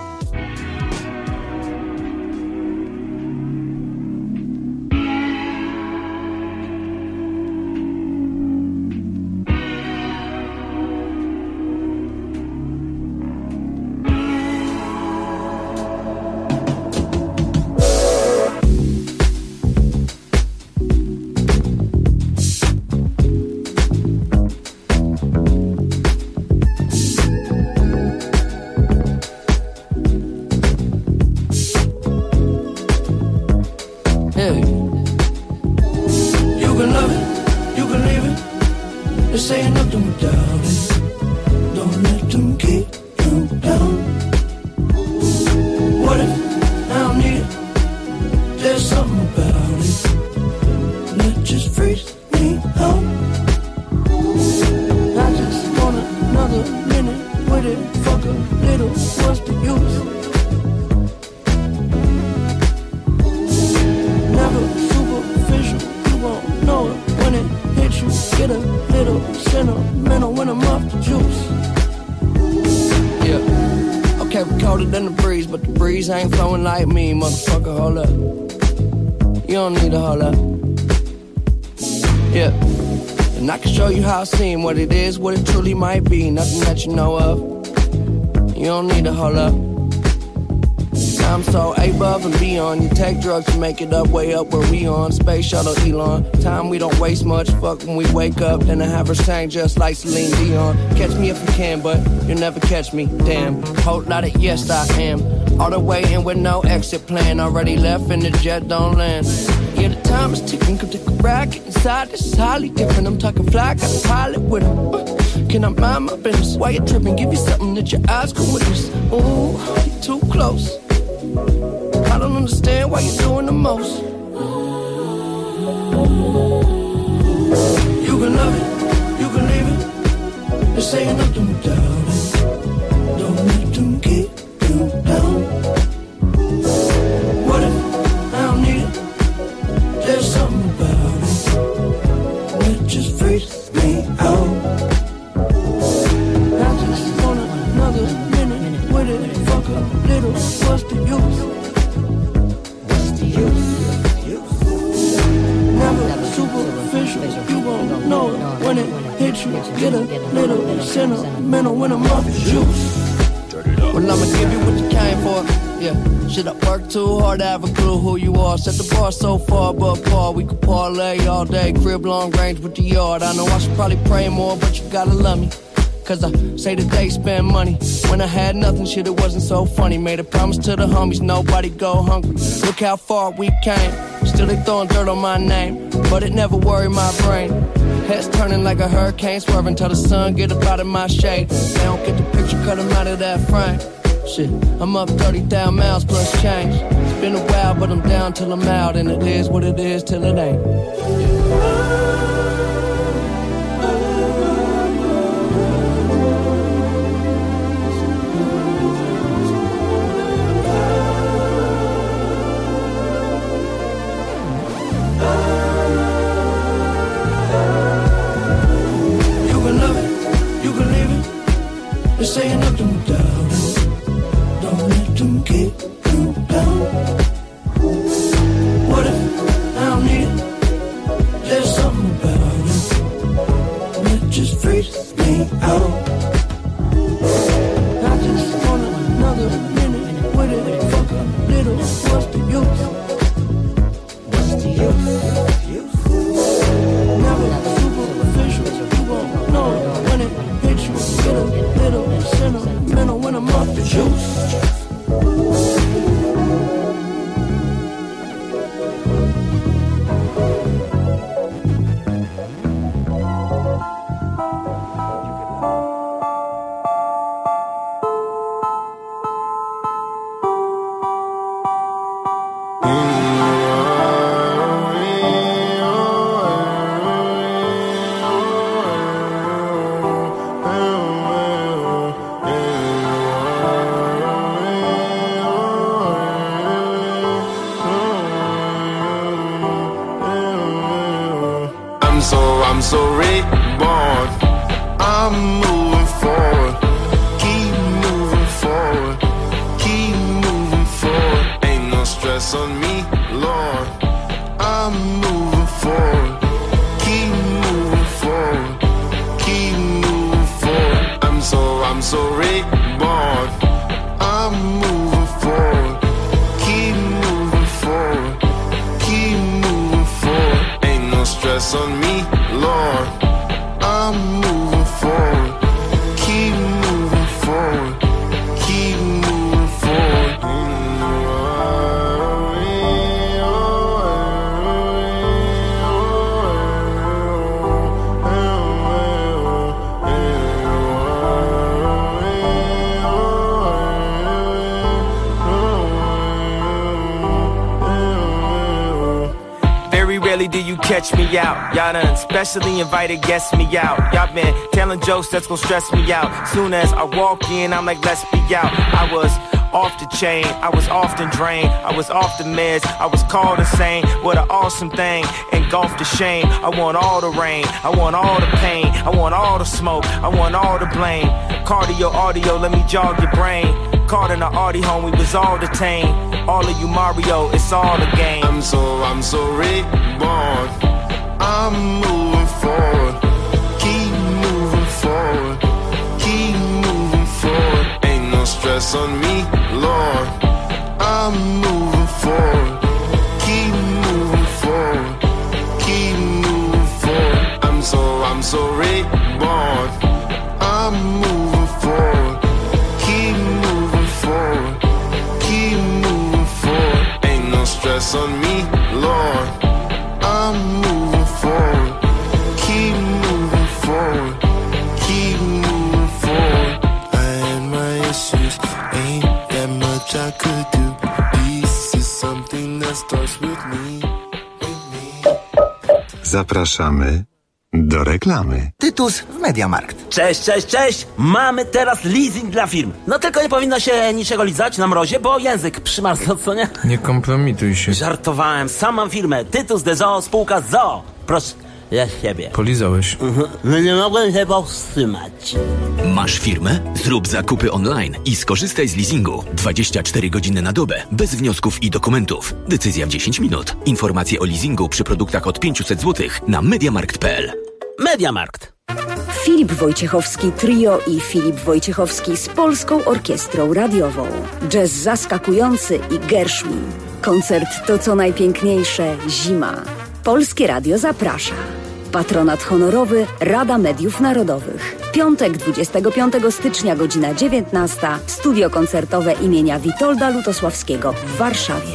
Speaker 4: Ain't flowing like me, motherfucker, hold up. You don't need to hold up. Yeah. And I can show you how I seem, what it is, what it truly might be. Nothing that you know of. You don't need to hold up. I'm so above and beyond. You take drugs to make it up, way up where we on. Space shuttle Elon. Time we don't waste much. Fuck when we wake up, then I have her sang just like Celine Dion. Catch me if you can, but you'll never catch me. Damn. Whole lot of yes I am. All the way in with no exit plan. Already left and the jet don't land. Yeah, the time is ticking. Come take a ride, get inside. This is highly different. I'm talking fly, got a pilot with him. Uh, can I mind my business? Why you tripping? Give you something that your eyes can witness. Ooh, you're too close. I don't understand why you're doing the most. You can love it, you can leave it. This ain't nothing without it. Don't let them keep you down. What if I don't need it? There's something about it that just freaks me out. I just want another minute with it. Fuck a little, what's the use? What's the use? Never superficial, you won't know it when it hits you. Get a little sentimental when I'm off the juice. Well, I'ma give you what you came for. Yeah, shit, I work too hard to have a clue who you are. Set the bar so far above par. We could parlay all day, crib long range with the yard. I know I should probably pray more, but you gotta love me. Cause I say that they spend money. When I had nothing, shit, it wasn't so funny. Made a promise to the homies, nobody go hungry. Look how far we came. Still they throwing dirt on my name, but it never worried my brain. Heads turning like a hurricane, swerving till the sun get up out of my shade. They don't get the picture, cut them out of that frame. Shit, I'm up thirty thousand miles plus change. It's been a while, but I'm down till I'm out. And it is what it is till it ain't. Oh saying nothing about it. Don't let them keep you down. What if I don't need it? There's something about it that just freaks me out. I just want another minute with it. Fuck a little, what's the use? What's the use? Never superficial, you won't know when it hits you. Get a little sentimental when I'm off the juice.
Speaker 9: I'm so reborn. I'm moving forward. Keep moving forward. Keep moving forward. Ain't no stress on me, Lord. I'm moving forward. Keep moving forward. Keep moving forward. I'm so, I'm so reborn. I'm moving forward. Keep moving forward. Keep moving forward. Ain't no stress on me, Lord, I'm moving forward. Keep moving forward. Keep moving forward.
Speaker 3: Very rarely do you catch me out. Y'all done specially invited guests me out. Y'all been telling jokes that's gon' stress me out. Soon as I walk in, I'm like, let's be out. I was off the chain, I was often drained, I was off the meds, I was called insane. What an awesome thing, engulf the shame. I want all the rain, I want all the pain, I want all the smoke, I want all the blame. Cardio, audio, let me jog your brain. Caught in the Audi home, we was all detained. All of you Mario, it's all a game.
Speaker 9: I'm so, I'm so reborn. I'm moving forward. Keep moving forward. Keep moving forward. Ain't no stress on me, Lord. I'm moving forward. Keep moving forward. Keep moving forward. I'm so, I'm so reborn. I'm moving forward. Keep moving forward. Keep moving forward. Ain't no stress on me, Lord. I'm moving forward. Keep moving forward. Keep moving forward. I had my issues. Ain't that much I could do. Peace is something that starts with me.
Speaker 21: Zapraszamy do reklamy.
Speaker 22: Tytus w Mediamarkt.
Speaker 23: Cześć, cześć, cześć! Mamy teraz leasing dla firm. No tylko nie powinno się niczego lizać na mrozie, bo język przymarzł, co nie?
Speaker 8: Nie kompromituj się.
Speaker 23: Żartowałem, sam mam firmę. Tytus de Zoo, spółka z Zoo. Proszę, ja siebie.
Speaker 8: Polizałeś.
Speaker 23: Mhm. No nie mogłem się powstrzymać.
Speaker 25: Masz firmę? Zrób zakupy online i skorzystaj z leasingu. dwadzieścia cztery godziny na dobę, bez wniosków i dokumentów. Decyzja w dziesięć minut. Informacje o leasingu przy produktach od pięćset złotych na mediamarkt kropka p l.
Speaker 23: Mediamarkt.
Speaker 26: Filip Wojciechowski Trio i Filip Wojciechowski z Polską Orkiestrą Radiową. Jazz zaskakujący i Gershwin. Koncert to co najpiękniejsze zima. Polskie Radio zaprasza. Patronat honorowy Rada Mediów Narodowych. Piątek dwudziestego piątego stycznia, godzina dziewiętnasta. Studio koncertowe imienia Witolda Lutosławskiego w Warszawie.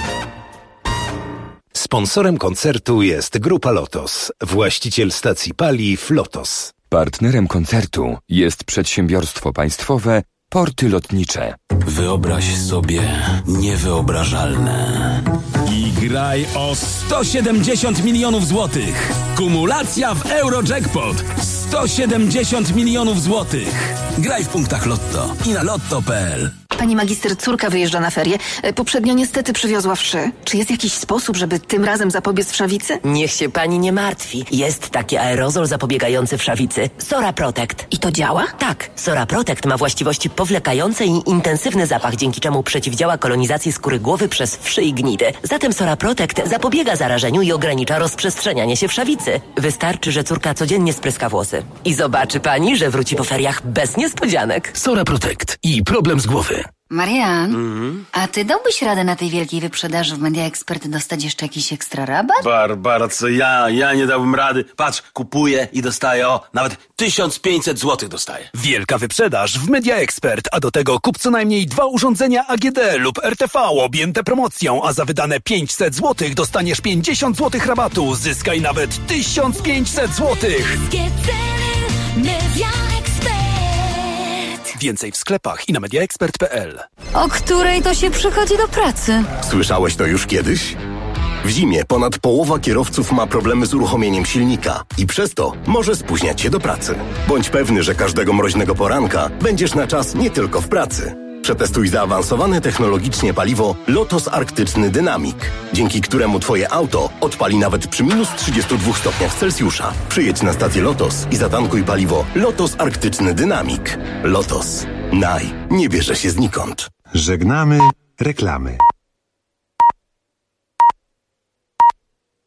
Speaker 27: Sponsorem koncertu jest Grupa Lotos, właściciel stacji paliw Lotos.
Speaker 28: Partnerem koncertu jest przedsiębiorstwo państwowe Porty Lotnicze.
Speaker 29: Wyobraź sobie niewyobrażalne. I graj o sto siedemdziesiąt milionów złotych. Kumulacja w Eurojackpot. sto siedemdziesiąt milionów złotych. Graj w punktach Lotto i na lotto kropka p l.
Speaker 1: Pani magister, córka wyjeżdża na ferie. Poprzednio niestety przywiozła wszy. Czy jest jakiś sposób, żeby tym razem zapobiec wszawicy?
Speaker 2: Niech się pani nie martwi. Jest taki aerozol zapobiegający wszawicy. Sora Protect.
Speaker 1: I to działa?
Speaker 2: Tak. Sora Protect ma właściwości powlekające i intensywny zapach, dzięki czemu przeciwdziała kolonizacji skóry głowy przez wszy i gnidy. Zatem Sora Protect zapobiega zarażeniu i ogranicza rozprzestrzenianie się wszawicy. Wystarczy, że córka codziennie spryska włosy. I zobaczy pani, że wróci po feriach bez niespodzianek.
Speaker 5: Sora Protect i problem z głowy.
Speaker 6: Marian,
Speaker 5: Mm-hmm.
Speaker 6: a ty dałbyś radę na tej wielkiej wyprzedaży w Media Expert dostać jeszcze jakiś ekstra rabat?
Speaker 23: Barbara, co ja? Ja nie dałbym rady. Patrz, kupuję i dostaję, o, nawet tysiąc pięćset złotych dostaję.
Speaker 5: Wielka wyprzedaż w Media Expert, a do tego kup co najmniej dwa urządzenia A G D lub R T V objęte promocją, a za wydane pięćset złotych dostaniesz pięćdziesiąt złotych rabatu. Zyskaj nawet tysiąc pięćset złotych.
Speaker 10: Media Expert.
Speaker 5: Więcej w sklepach i na media expert kropka p l.
Speaker 10: O której to się przychodzi do pracy?
Speaker 13: Słyszałeś to już kiedyś? W zimie ponad połowa kierowców ma problemy z uruchomieniem silnika i przez to może spóźniać się do pracy. Bądź pewny, że każdego mroźnego poranka będziesz na czas nie tylko w pracy. Przetestuj zaawansowane technologicznie paliwo Lotos Arktyczny Dynamik, dzięki któremu twoje auto odpali nawet przy minus trzydziestu dwóch stopniach Celsjusza. Przyjedź na stację Lotos i zatankuj paliwo Lotos Arktyczny Dynamik. Lotos. Naj. Nie bierze się znikąd.
Speaker 21: Żegnamy reklamy.